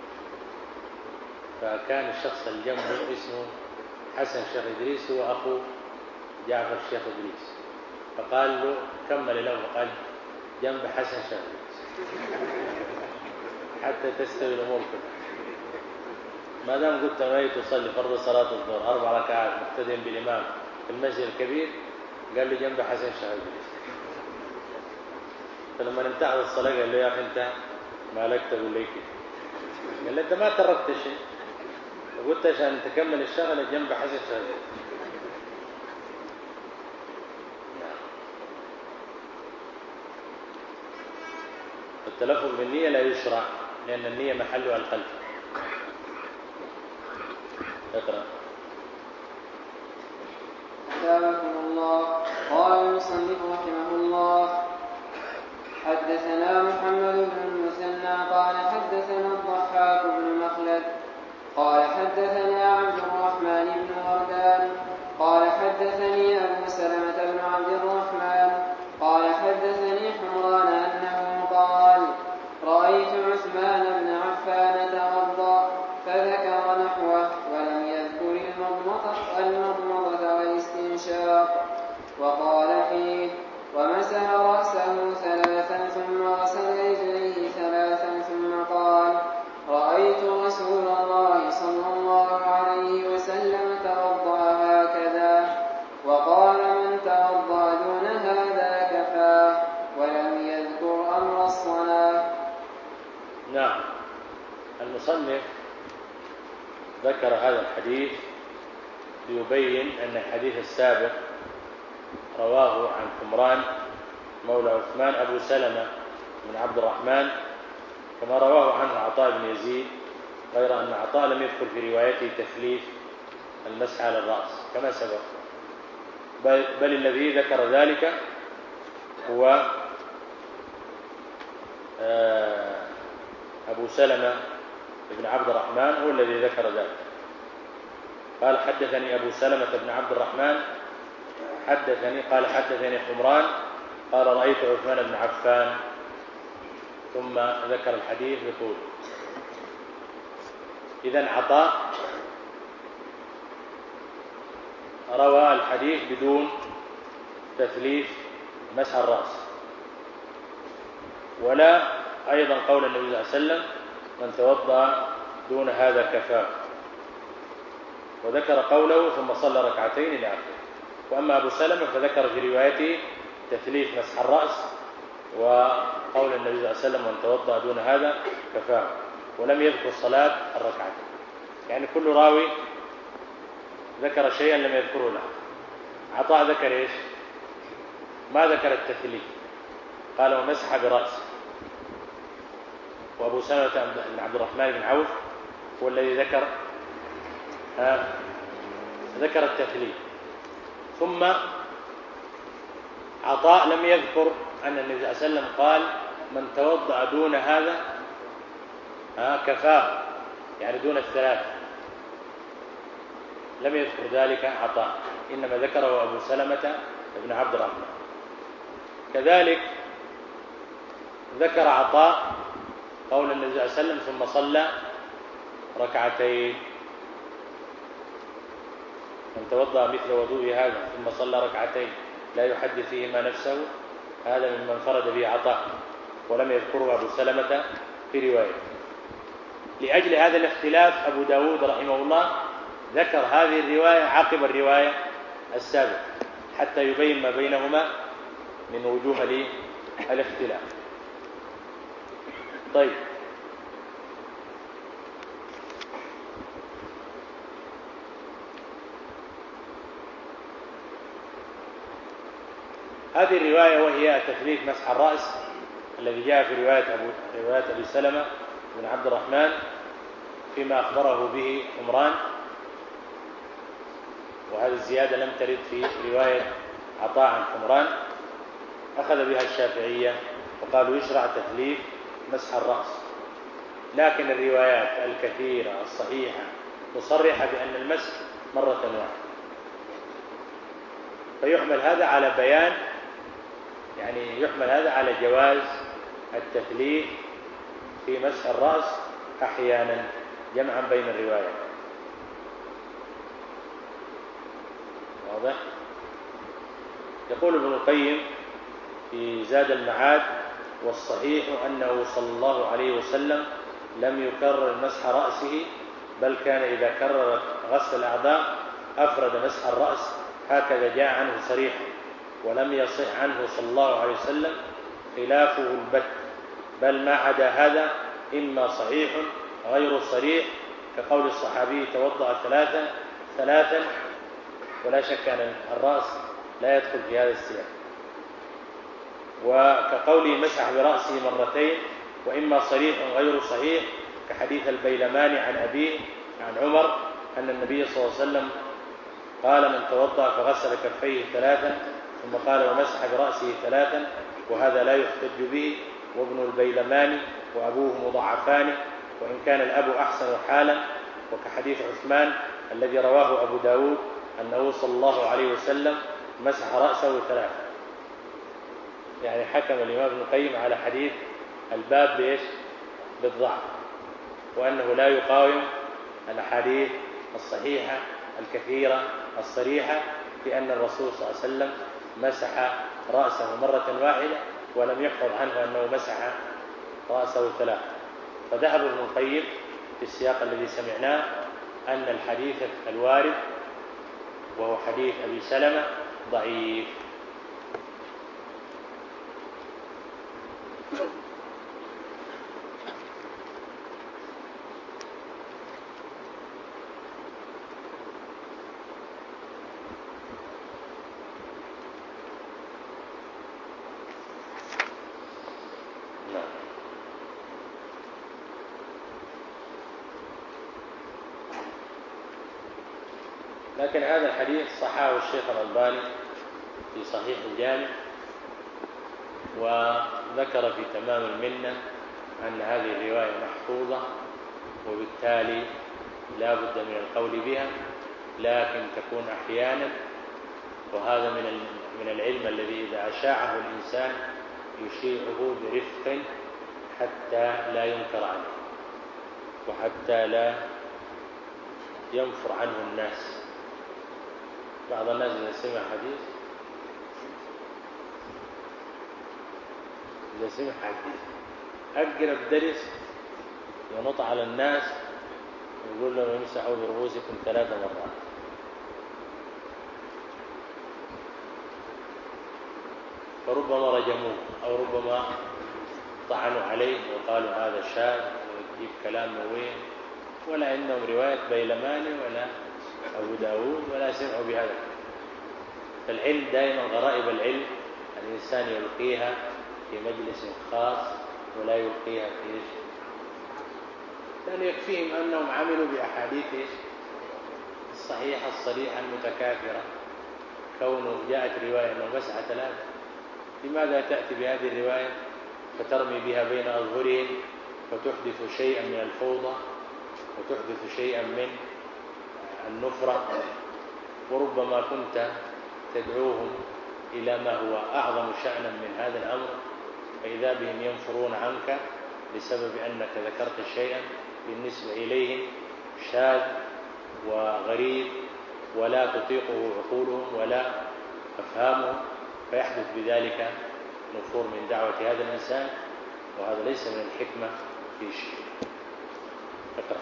فكان الشخص اللي جنبه اسمه حسن شيخ إدريس هو أخو جعفر الشيخ إدريس، فقال له كمل له وقال جنب حسن شيخ إدريس حتى تستوي الأمور كلها. ما دام قلت نويت تصلي فرض صلاة الظهر أربع ركعات مقتديا بالإمام في المسجد الكبير قال له جنب حسن شيخ إدريس. فلما انتهت الصلاة قال له يا أخي أنت ما لك تقول لي كده؟ قال له أنت ما تركت شيء وقلت عشان تكمل الشغلة جنب حسن شيخ إدريس. التلفظ بالنية لا يشرع لأن النية محلها القلب. اقرأ. أثابكم الله. قال المصنف رحمه الله حدثنا محمد بن المثنى قال حدثنا الضحاك بن مخلد قال حدثنا عبد الرحمن بن وردان قال حدثني أبو سلمة بن عبد الرحمن قال حدثني حمران أنه قال رأيت عثمان بن عفان توضأ فذكر نحوه ولم يذكر المضمضة والاستنشاق وقال فيه ومسح رأسه ثلاثا ثم غسل رجليه ثلاثا ثم قال رأيت رسول الله صلى الله عليه وسلم توضأ هكذا وقال من توضأ دون هذا كفاه ولم يذكر أمر الصلاة. نعم. المصنف ذكر هذا الحديث ليبين أن الحديث السابق رواه عن حمران مولى عثمان أبو سلمة بن عبد الرحمن كما رواه عنه عطاء بن يزيد، غير أن عطاء لم يذكر في روايته تثليث المسح على الرأس كما سبق، بل, بل الذي ذكر ذلك هو أبو سلمة بن عبد الرحمن هو الذي ذكر ذلك. قال حدثني أبو سلمة بن عبد الرحمن حدثني قال حدثني حمران قال رأيت عثمان بن عفان ثم ذكر الحديث بطول. إذن عطاء روى الحديث بدون تثليث مسح الرأس، ولا أيضا قول النبي صلى الله عليه وسلم من توضأ دون هذا كفاه، وذكر قوله ثم صلى ركعتين إلى آخره. وأما أبو سلمة فذكر في روايته تثليث مسح الرأس وقول النبي صلى الله عليه وسلم من توضأ دون هذا كفاه، ولم يذكر صلاة الركعتين. يعني كل راوي ذكر شيئا لم يذكره له. عطاء ذكر ايش؟ ما ذكر التثليث، قال ومسح برأسه. وأبو سلمة بن عبد الرحمن بن عوف هو الذي ذكر آه ذكر التثليث. ثم عطاء لم يذكر أن النبي صلى الله عليه وسلم قال من توضأ دون هذا آه كفاه، يعني دون الثلاث، لم يذكر ذلك عطاء، إنما ذكره أبو سلمة بن عبد الرحمن. كذلك ذكر عطاء قول النبي صلى الله عليه وسلم ثم صلى ركعتين، من توضأ مثل وضوء هذا ثم صلى ركعتين لا يحدث فيهما نفسه، هذا ممن انفرد به عطاء ولم يذكره أبو سلمة في رواية. لأجل هذا الاختلاف أبو داود رحمه الله ذكر هذه الرواية عقب الرواية السابقة حتى يبين ما بينهما من وجوه الاختلاف. طيب، هذه الرواية وهي تثليث مسح الرأس الذي جاء في رواية أبو رواية أبي سلمة بن عبد الرحمن فيما أخبره به عمران، وهذه الزيادة لم ترد في رواية عطاء عن عمران، أخذ بها الشافعية وقالوا يشرع تثليث مسح الرأس. لكن الروايات الكثيرة الصحيحة مصرحة بأن المسح مرة واحدة، فيحمل هذا على بيان، يعني يحمل هذا على جواز التثليث في مسح الرأس أحيانا جمعا بين الروايات. واضح؟ يقول ابن القيم في زاد المعاد والصحيح أنه صلى الله عليه وسلم لم يكرر مسح رأسه، بل كان إذا كرر غسل الأعضاء أفرد مسح الرأس، هكذا جاء عنه صريحا، ولم يصح عنه صلى الله عليه وسلم خلافه البت، بل ما عدا هذا إما صحيح غير صريح، كقول الصحابي توضأ ثلاثا ثلاثا ولا شك أن الرأس لا يدخل في هذا السياق، وكقوله مسح برأسه مرتين، وإما صريح غير صحيح كحديث البيلماني عن أبيه عن عمر أن النبي صلى الله عليه وسلم قال من توضأ فغسل كفيه ثلاثا ثم قال ومسح برأسه ثلاثا، وهذا لا يحتج به، وابن البيلماني وأبوه مضعفان، وإن كان الأب أحسن حالا، وكحديث عثمان الذي رواه أبو داود أنه صلى الله عليه وسلم مسح رأسه ثلاثا. يعني حكم الإمام ابن القيم على حديث الباب بإيش؟ بالضعف، وأنه لا يقاوم الأحاديث الصحيحة الكثيرة الصريحة بأن الرسول صلى الله عليه وسلم مسح رأسه مرة واحدة ولم يحفظ عنه أنه مسح رأسه ثلاثة. فذهب ابن القيم في السياق الذي سمعناه أن الحديث الوارد وهو حديث أبي سلمة ضعيف. لكن هذا الحديث صححه الشيخ الألباني في صحيح الجامع، وذكر في تمام المنة أن هذه الرواية محفوظة وبالتالي لا بد من القول بها، لكن تكون أحيانا، وهذا من من العلم الذي إذا أشاعه الإنسان يشيعه برفق حتى لا ينكر عنه وحتى لا ينفر عنه الناس. بعض الناس إذا سمع حديث إذا سمع حديث أقرب درس ينط على الناس ويقول لهم امسحوا برؤوسكم ثلاث مرات. فربما رجموه أو ربما طعنوا عليه وقالوا هذا شاذ ويجيب كلام من وين، ولا عندهم رواية بيلماني ولا أبو داود ولا سمعوا بهذا. فالعلم دائما غرائب العلم الإنسان يلقيها في مجلس خاص ولا يلقيها في لأن يكفيهم أنهم عملوا بأحاديث الصحيحة الصريحة المتكاثرة. كونه جاءت رواية أنه مسح ثلاثة، لماذا تأتي بهذه الرواية فترمي بها بين أظهرهم وتحدث شيئا من الفوضى وتحدث شيئا من النفرة، وربما كنت تدعوهم إلى ما هو أعظم شأنا من هذا الأمر، فإذا بهم ينفرون عنك بسبب أنك ذكرت شيئا بالنسبة إليهم شاذ وغريب ولا تطيقه عقولهم ولا أفهامهم، فيحدث بذلك نفور من دعوة هذا الإنسان، وهذا ليس من الحكمة في شيء. اقرأ.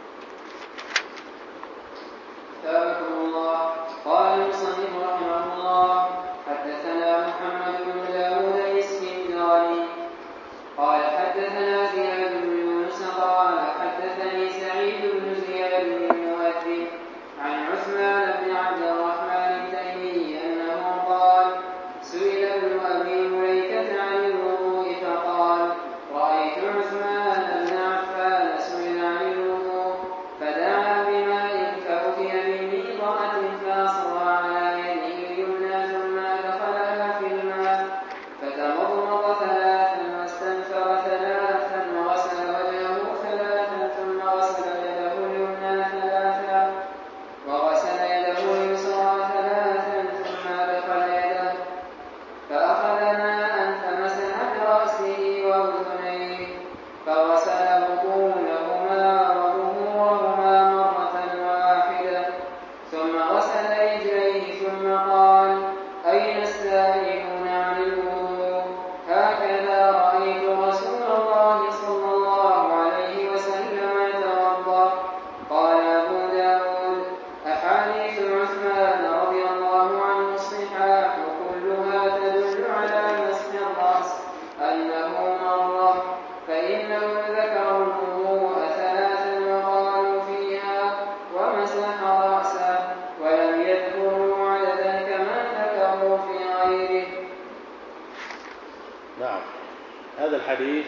ثابت الله. قال المصنف رحمه الله: حدثنا محمد بن داود الإسكندراني قال حدثنا زياد بن يونس قال حدثني سعيد بن زياد بن المؤذن عن عثمان بن عبد الرحمن التيمي أنه قال: سئل ابن أبي مليكة عن الوضوء فقال: رأيت عثمان بن عفان سئل عن الوضوء فدعا بماء فأتي بميضرة فأصر على يده اليمنى ثم أدخلها في الماء فتمضمض ثلاثا واستنثر ثلاثا وغسل وجهه ثلاثا ثم غسل يده اليمنى ثلاثا وغسل يده اليسرى ثلاثا ثم أدخل يده فأخذ ماء فمسح برأسه وأذنيه فغسل بطونهما وظهورهما مرة واحدة ثم غسل رجليه ثم قال: أين السائلون عن الوضوء؟ هكذا رأيت رسول الله صلى الله عليه وسلم يتوضأ. قال أبو داود: أحاديث عثمان رضي الله عنه الصحاح كلها تدل على مسح الرأس أنه مرة، فإنهم ذكروا الوضوء ثلاثا وقالوا فيها ومسح رأسه، ولم يذكروا عددا كما ذكروا في غيره. نعم، هذا الحديث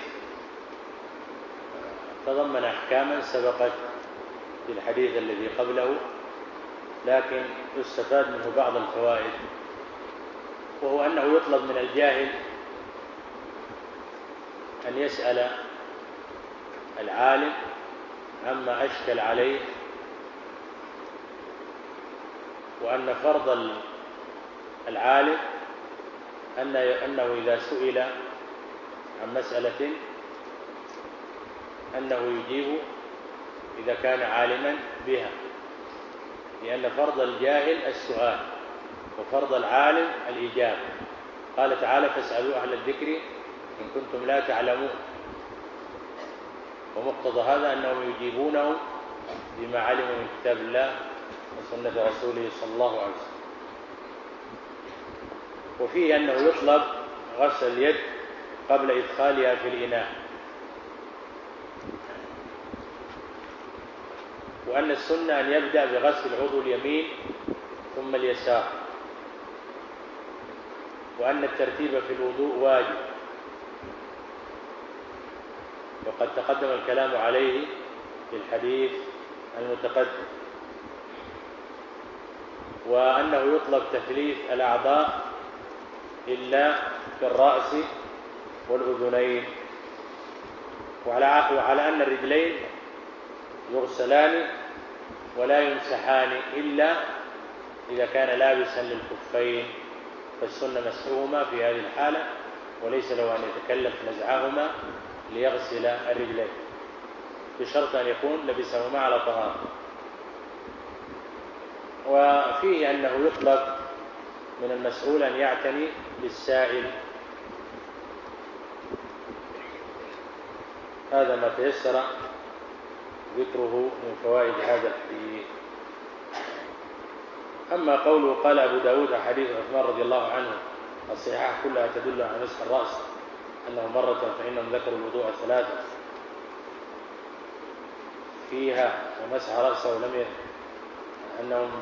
تضمن أحكاما سبقت في الحديث الذي قبله، لكن يستفاد منه بعض الفوائد، وهو أنه يطلب من الجاهل أن يسأل العالم عما أشكل عليه، وأن فرض العالم أنه إذا سئل عن مسألة أنه يجيب إذا كان عالما بها، لأن فرض الجاهل السؤال وفرض العالم الإجابة. قال تعالى: فاسألوا أهل الذكر إن كنتم لا تعلمون، ومقتضى هذا أنهم يجيبونه بما علموا من كتاب الله وسنة رسوله صلى الله عليه وسلم. وفيه أنه يطلب غسل اليد قبل إدخالها في الإناء، وأن السنة أن يبدأ بغسل العضو اليمين ثم اليسار، وأن الترتيب في الوضوء واجب، وقد تقدم الكلام عليه في الحديث المتقدم، وأنه يطلب تثليث الأعضاء إلا في الرأس والأذنين، وعلى أن الرجلين يغسلان ولا يمسحان إلا إذا كان لابسا للخفين، فالسنة مسحهما في هذه الحالة، وليس له أن يتكلف نزعهما ليغسل الرجلين، بشرط أن يكون لبسهما على طهارة. وفيه أنه يطلب من المسؤول أن يعتني بالسائل. هذا ما تيسر ذكره من فوائد هذا الحديث. أما قوله قال أبو داود: حديث عثمان رضي الله عنه الصحاح كلها تدل على مسح الرأس أنه مرة، فإنهم ذكروا الوضوء ثلاثة، فيها ومسح رأسه لم ي... أنهم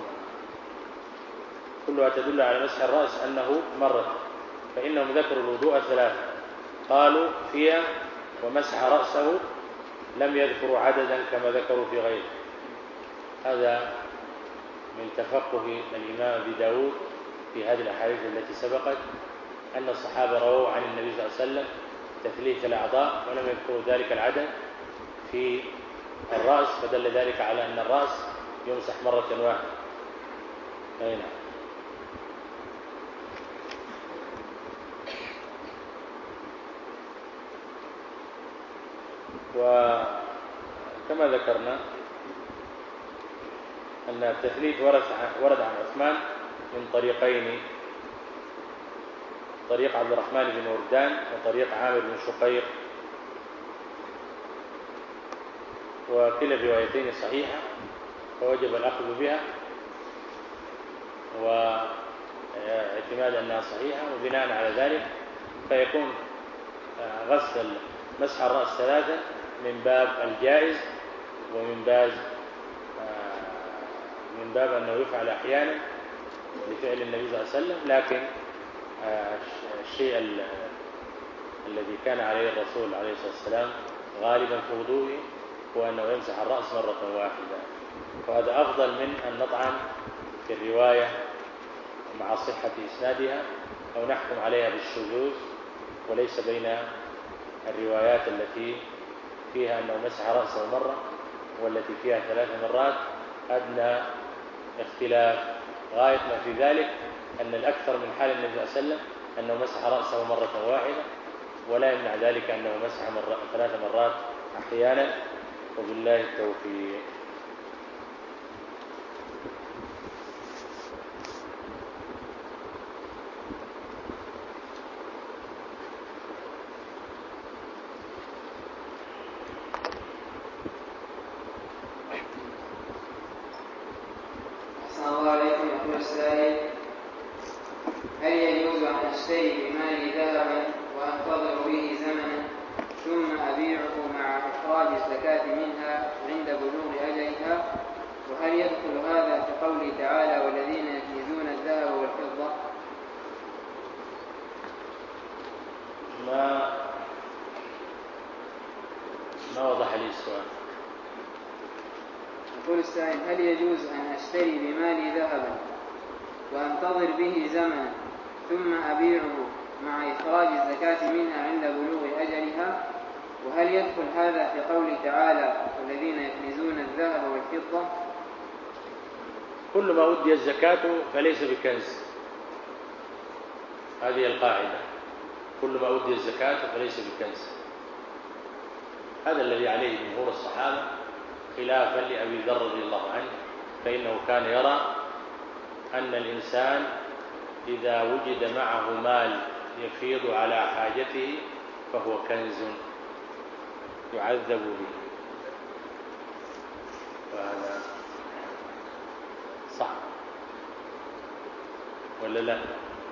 كلها تدل على مسح الرأس أنه مرة، فإنهم ذكروا الوضوء ثلاثة، قالوا فيها ومسح رأسه، لم يذكروا عددا كما ذكروا في غيره. هذا من تفقه الإمام أبي داود في هذه الأحاديث التي سبقت، أن الصحابة رووا عن النبي صلى الله عليه وسلم تثليث الأعضاء ولم يذكروا ذلك العدد في الرأس، فدل ذلك على أن الرأس يمسح مرة واحدة. أي نعم. وكما ذكرنا أن التثليث ورد عن عثمان من طريقين، طريق عبد الرحمن بن وردان وطريق عامر بن شقيق، وكلا الروايتين صحيحة فوجب الأخذ بها واعتماد أنها صحيحة، وبناء على ذلك فيكون غسل مسح الرأس ثلاثة من باب الجائز، ومن باب من باب أنه يفعل أحيانا لفعل النبي صلى الله عليه وسلم، لكن الشيء الذي كان عليه الرسول عليه الصلاة والسلام غالبا في وضوءه هو أنه يمسح الرأس مرة واحدة، وهذا أفضل من أن نطعن في الرواية مع صحة إسنادها أو نحكم عليها بالشذوذ، وليس بين الروايات التي فيها أنه مسح رأسه مرة والتي فيها ثلاث مرات أدنى اختلاف. غاية ما في ذلك أن الأكثر من حال النبي صلى الله عليه وسلم أنه مسح رأسه مرة واحدة، ولا يمنع ذلك أنه مسح مرة ثلاث مرات أحيانا، وبالله التوفيق. أحسن الله عليكم. يقول السائل: هل يجوز أن أشتري بمالي ذهبا وأنتظر به زمنا ثم أبيعه مع إخراج الزكاة منها عند بلوغ أجلها؟ وهل يدخل هذا في قوله تعالى: والذين يكنزون الذهب والفضة؟ ما ما وضح لي السؤال. يقول السائل: هل يجوز أن أشتري بمالي ذهبا وأنتظر به زمنا ثم أبيعه مع إخراج الزكاة منها عند بلوغ أجلها؟ وهل يدخل هذا في قوله تعالى: والذين يكنزون الذهب والفضة؟ كل ما أدي الزكاة فليس بكنز، هذه القاعدة، كل ما أدي الزكاة فليس بكنز. هذا الذي عليه جمهور الصحابة، خلافا لأبي ذر رضي الله عنه، فإنه كان يرى أن الإنسان إذا وجد معه مال يفيض على حاجته فهو كنز يعذب به، وهذا صح ولا لا؟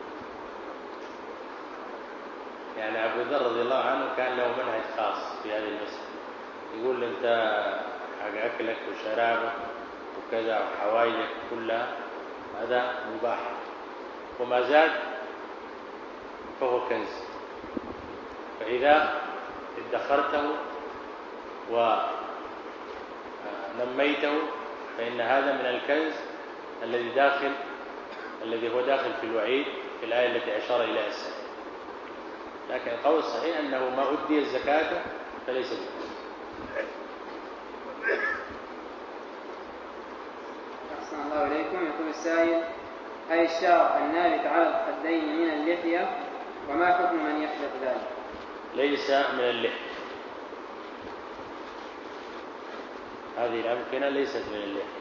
يعني أبو ذر رضي الله عنه كان له منهج خاص في هذه المسألة، يقول أنت حق أكلك وشرابك وكذا وحوايجك كلها هذا مباح، وما زاد فهو كنز، فإذا ادخرته ونميته فإن هذا من الكنز الذي داخل الذي هو داخل في الوعيد في الآية التي أشار إليها السائل. لكن القول الصحيح أنه ما أدي الزكاة فليس بكنز. أحسن الله إليكم. يقول السائل: هل الشعر النابت على الخدين من اللحية؟ وما حكم من يحلق ذلك؟ ليس من اللحية، هذه الأمكنة ليست من اللحية،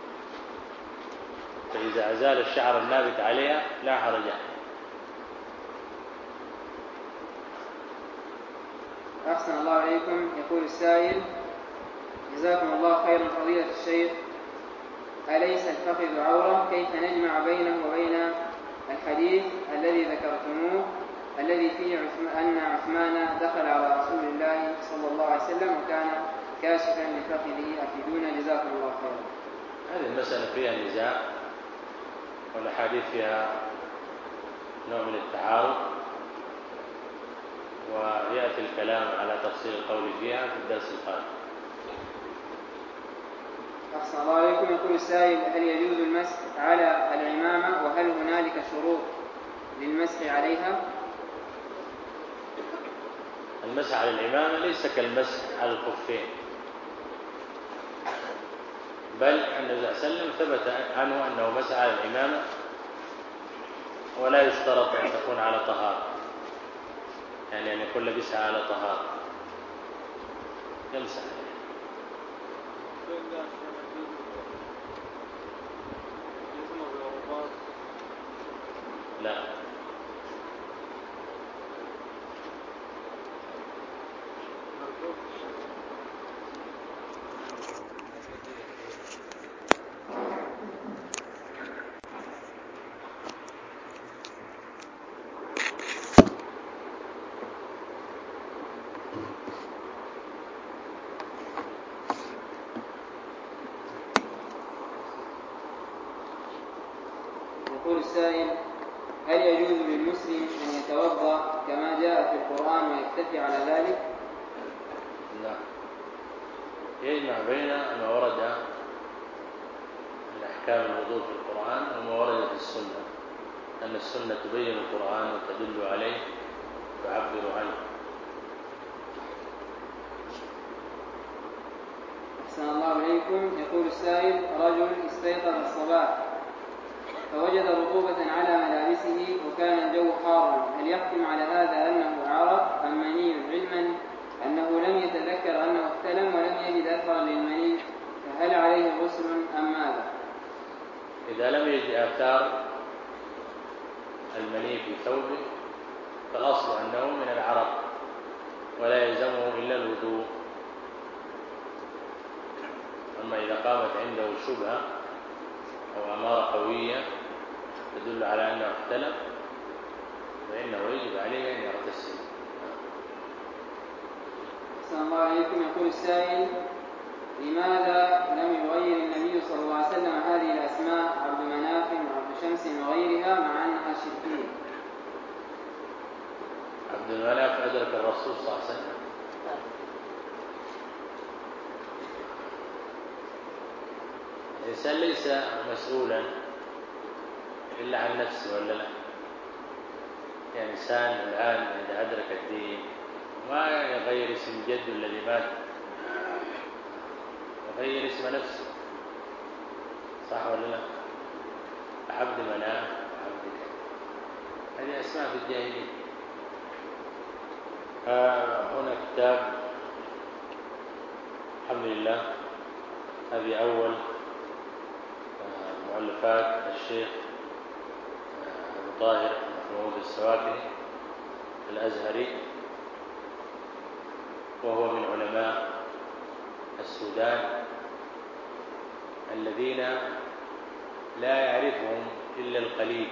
فإذا أزال الشعر النابت عليها لا حرج عليه. أحسن الله عليكم. يقول السائل: جزاكم الله خيرا فضيلة الشيخ، أليس الفخذ عورة؟ كيف نجمع بينه وبين الحديث الذي ذكرتموه الذي فيه أن عثمان دخل على رسول الله صلى الله عليه وسلم وكان كاشفا لفخذه أفيدونا جزاكم الله خيرا. هذه المسألة فيها نزاع والأحاديث فيها نوع من التعارض، ويأتي الكلام على تفصيل القول فيها في الدرس القادم. أحسن الله عليكم. يقول السائل: هل يجوز المسح على العمامة وهل هنالك شروط للمسح عليها؟ المسح على العمامة ليس كالمسح على الخفين، بل النبي صلى الله عليه وسلم ثبت عنه أنه مسح على العمامة ولا يشترط أن تكون على طهارة، يعني أن يكون لبسها على طهارة يمسح. لا، يقول السائل: هل يجوز للمسلم أن يتوضأ كما جاء في القرآن ويكتفي على ذلك؟ لا، يجمع بين ما ورد من أحكام الوضوء في القرآن وما ورد في السنة، أن السنة تبين القرآن وتدل عليه وتعبر عنه. أحسن الله إليكم. يقول السائل: رجل استيقظ الصباح فوجد رطوبة على ملابسه وكان الجو حارا، هل يحكم على هذا أنه عرق أم مني، علما أنه لم يتذكر أنه احتلم ولم يجد أثرا للمني، فهل عليه غسل أم ماذا؟ إذا لم يجد آثار المني في ثوبه فالأصل أنه من العرق ولا يلزمه إلا الوضوء. أما إذا قامت عنده شبهة أو أمارة قوية تدل على أنه احتلم فإنه يجب عليه أن يغتسل. أحسن الله عليكم. يقول السائل: لماذا لم يغير النبي صلى الله عليه وسلم هذه الأسماء عبد مناف وعبد شمس وغيرها مع أنها شركية؟ عبد المناف أدرك الرسول صلى الله عليه وسلم، الإنسان ليس مسؤولا إلا عن نفسه ولا لا؟ يعني إنسان الآن إذا أدرك الدين ما يغير اسم جده الذي مات، يغير اسم نفسه، صح ولا لا؟ عبد مناف عبد هذه أسماء في الجاهلية. آه هنا كتاب الحمد لله، هذه أول آه مؤلفات الشيخ آه أبو طاهر محمود السواكني الأزهري، وهو من علماء السودان الذين لا يعرفهم إلا القليل،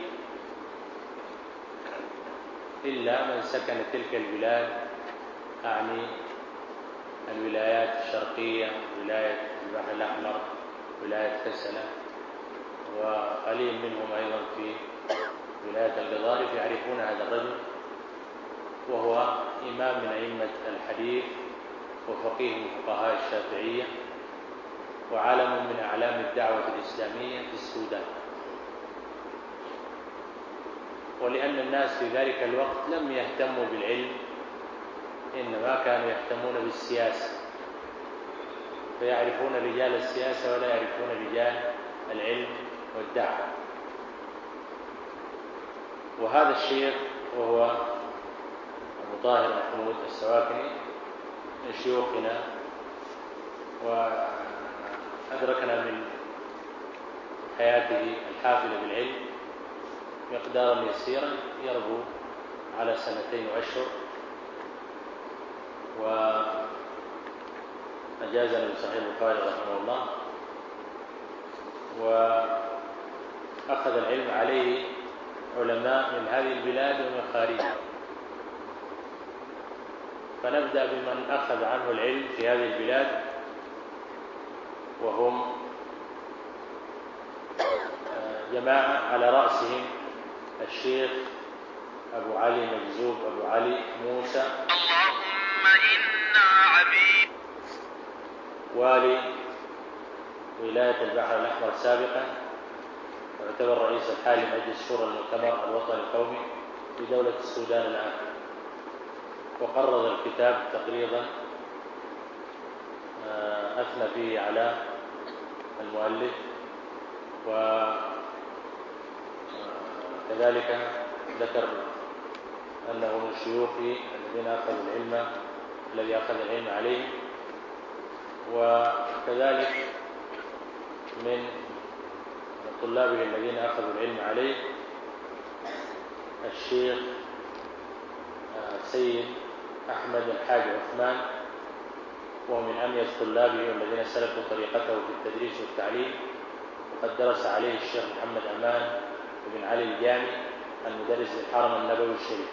إلا من سكن تلك البلاد، أعني الولايات الشرقية، ولاية البحر الأحمر، ولاية كسلة، وقليل منهم أيضا في ولاية القضارف يعرفون هذا الرجل، وهو إمام من أئمة الحديث وفقيه من فقهاء الشافعية وعالم من أعلام الدعوة الإسلامية في السودان. ولأن الناس في ذلك الوقت لم يهتموا بالعلم، إنما كانوا يهتمون بالسياسة، فيعرفون رجال السياسة ولا يعرفون رجال العلم والدعوة. وهذا الشيخ وهو أبو طاهر محمود السواكني من شيوخنا، وأدركنا من حياته الحافلة بالعلم مقدارا يسيرا يربو على سنتين وأشهر، وأجازنا بصحيح البخاري رحمه الله، وأخذ العلم عليه علماء من هذه البلاد ومن خارجها. فنبدأ بمن أخذ عنه العلم في هذه البلاد وهم جماعة على رأسهم الشيخ أبو علي مجذوب أبو علي موسى اللهم إنا عبيد والي ولاية البحر الأحمر سابقا، يعتبر رئيس الحالي مجلس شورى المؤتمر الوطني القومي في دولة السودان الآن، وقرر الكتاب تقريبا أثنى فيه على المؤلف، وكذلك ذكر أنه من شيوخي الذين أخذوا العلم الذي أخذ العلم عليه، وكذلك من طلابه الذين أخذوا العلم عليه الشيخ سيد أحمد الحاج عثمان، وهو من أميز طلابه الذين سلكوا طريقته في التدريس والتعليم، وقد درس عليه الشيخ محمد أمان بن علي الجامي المدرس للحرم النبوي الشريف.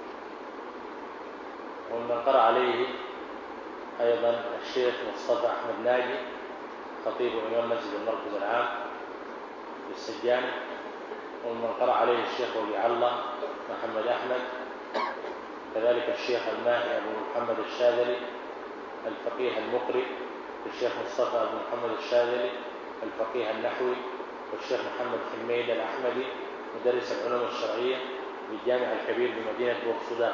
ومن قرأ عليه أيضا الشيخ مصطفى أحمد ناجي خطيب إمام مسجد المركز العام بالسجانة، ومن قرأ عليه الشيخ ولي الله محمد أحمد، كذلك الشيخ الماهي أبو محمد الشاذلي الفقيه المقرئ، والشيخ مصطفى أبو محمد الشاذلي الفقيه النحوي، والشيخ محمد حميد الأحمدي مدرس العلوم الشرعية بالجامع الكبير بمدينة بورسودان.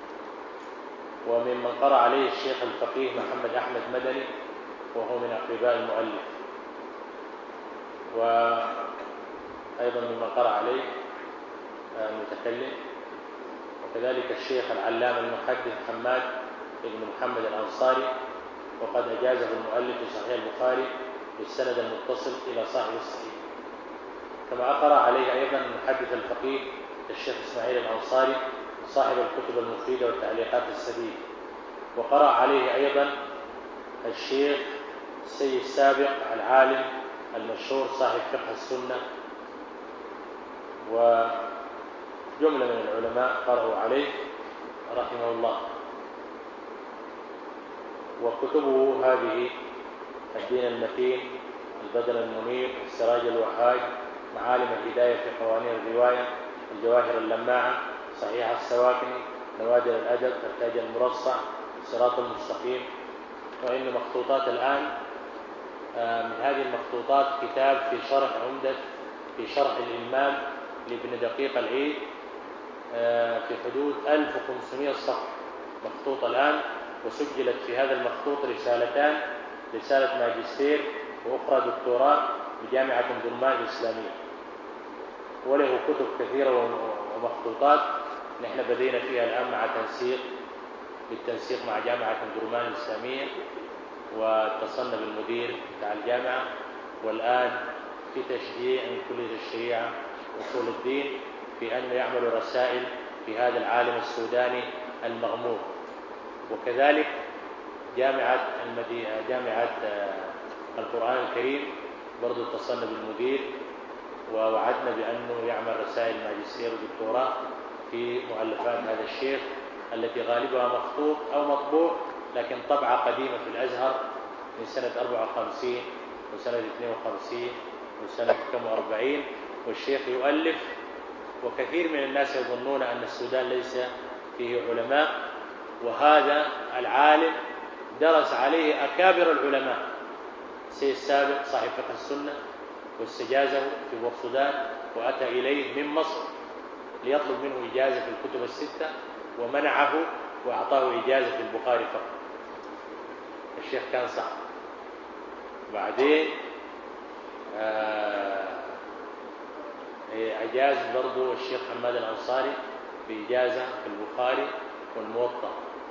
وممن قرأ عليه الشيخ الفقيه محمد أحمد مدني، وهو من أقرباء المؤلف. وأيضا ممن قرأ عليه المتكلم، وكذلك الشيخ العلامة المحدث حماد بن محمد الأنصاري، وقد أجازه المؤلف في صحيح البخاري بالسند المتصل إلى صاحب الصحيح. كما قرأ عليه أيضا المحدث الفقيه الشيخ إسماعيل الأنصاري صاحب الكتب المفيدة والتعليقات السديدة. وقرأ عليه أيضا الشيخ السيد السابق العالم المشهور صاحب فقه السنة، وجملة من العلماء قرأوا عليه رحمه الله. وكتبه هذه: الدين المتين، البدر المنير، السراج الوهاج، معالم الهداية في قوانين الرواية، الجواهر اللماعة، صحيح السواكني، نوادر الأدب، التاج المرصع، الصراط المستقيم. وإن مخطوطات الآن من هذه المخطوطات كتاب في شرح عمدة في شرح الإمام لابن دقيق العيد في حدود ألف وخمسمائة صفحة مخطوط الآن، وسجلت في هذا المخطوط رسالتان: رسالة ماجستير وأخرى دكتوراه بجامعة درمان الإسلامية. وله كتب كثيرة ومخطوطات نحن بدينا فيها الآن مع تنسيق بالتنسيق مع جامعة درمان الإسلامية، واتصلنا بالمدير بتاع الجامعة، والآن في تشجيع من كلية الشريعة وأصول الدين في أن يعملوا رسائل في هذا العالم السوداني المغمور. وكذلك جامعة المدينة جامعة القرآن الكريم برضو اتصلنا بالمدير ووعدنا بأنه يعمل رسائل ماجستير ودكتوراه في مؤلفات هذا الشيخ التي غالبها مخطوط أو مطبوع، لكن طبعة قديمة في الأزهر من سنة أربعة وخمسين وسنة اثنين وخمسين وسنة كم وأربعين. والشيخ يؤلف، وكثير من الناس يظنون أن السودان ليس فيه علماء، وهذا العالم درس عليه أكابر العلماء. السيد السابق صاحب فقه السنة واستجازه في بورسودان، وأتى إليه من مصر ليطلب منه إجازة في الكتب الستة، ومنعه وأعطاه إجازة في البخاري فقط. الشيخ كان صعب. بعدين أجاز برضو الشيخ حماد الأنصاري بإجازة في البخاري والموطأ،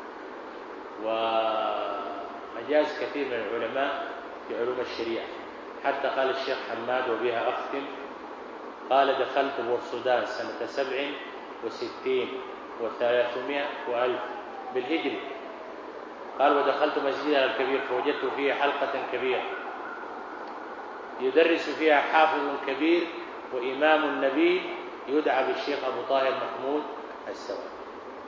وأجاز كثير من العلماء في علوم الشريعة. حتى قال الشيخ حماد وبها أختم، قال: دخلت بورسودان سنة سبع وستين وثلاثمائة وألف بالهجري. قال: ودخلت مسجدنا الكبير فوجدت فيه حلقة كبيرة يدرس فيها حافظ كبير وإمام النبي يدعى بالشيخ أبو طاهر محمود السواد.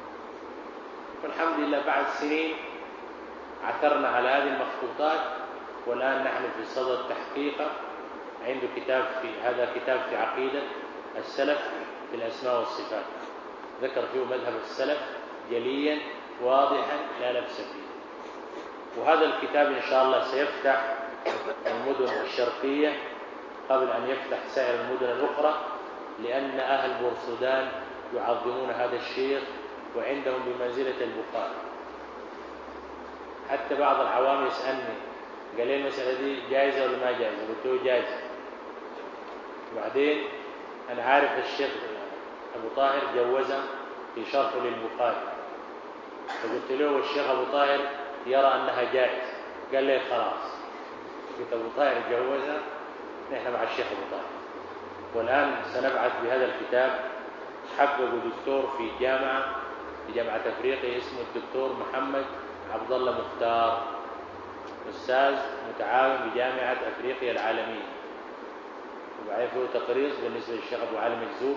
والحمد لله بعد سنين عثرنا على هذه المخطوطات والآن نحن في صدد تحقيقه. عنده كتاب في هذا كتاب في عقيدة السلف في الأسماء والصفات، ذكر فيه مذهب السلف جليا واضحا لا لبس فيه. وهذا الكتاب إن شاء الله سيفتح المدن الشرقية قبل أن يفتح سائر المدن الأخرى، لأن أهل بورسودان يعظمون هذا الشيخ وعندهم بمنزلة البخاري. حتى بعض العوام يسألني قال لي المسألة دي جائزة ولا ما جائزة؟ قلت له جائزة. وبعدين أنا عارف الشيخ أبو طاهر جوزها في شرحه للبخاري، فقلت له والشيخ أبو طاهر يرى أنها جائزة، قال لي خلاص. قلت أبو طاهر جوزها، نحن مع الشيخ أبو طاهر. والآن سنبعث بهذا الكتاب، حققه دكتور في جامعة في جامعة أفريقيا اسمه الدكتور محمد عبد الله مختار، أستاذ متعاون بجامعة أفريقيا العالمية. وبعدين فيه تقريض بالنسبة للشيخ أبو علي مجذوب،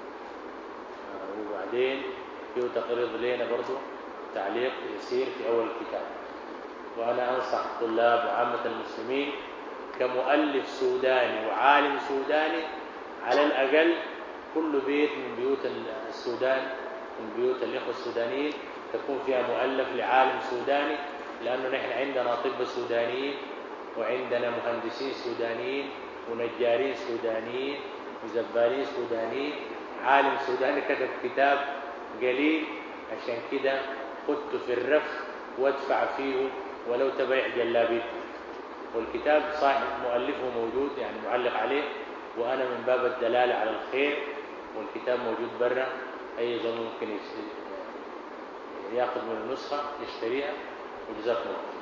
وبعدين فيه تقريض لنا برضو تعليق يسير في أول الكتاب. وأنا أنصح الطلاب وعامة المسلمين كمؤلف سوداني وعالم سوداني، على الأقل كل بيت من بيوت السودان من بيوت الإخوة السودانيين تكون فيها مؤلف لعالم سوداني، لأنه نحن عندنا طب سودانيين وعندنا مهندسين سودانيين ونجارين سودانيين وزبالين سودانيين. عالم سوداني كتب كتاب قليل، عشان كده خدته في الرف وادفع فيه ولو تبيع جلابيته. والكتاب صاحب مؤلفه موجود يعني معلق عليه، وأنا من باب الدلالة على الخير، والكتاب موجود برا، أي زول ممكن ياخذ من النسخة يشتريها. وجزاكم الله.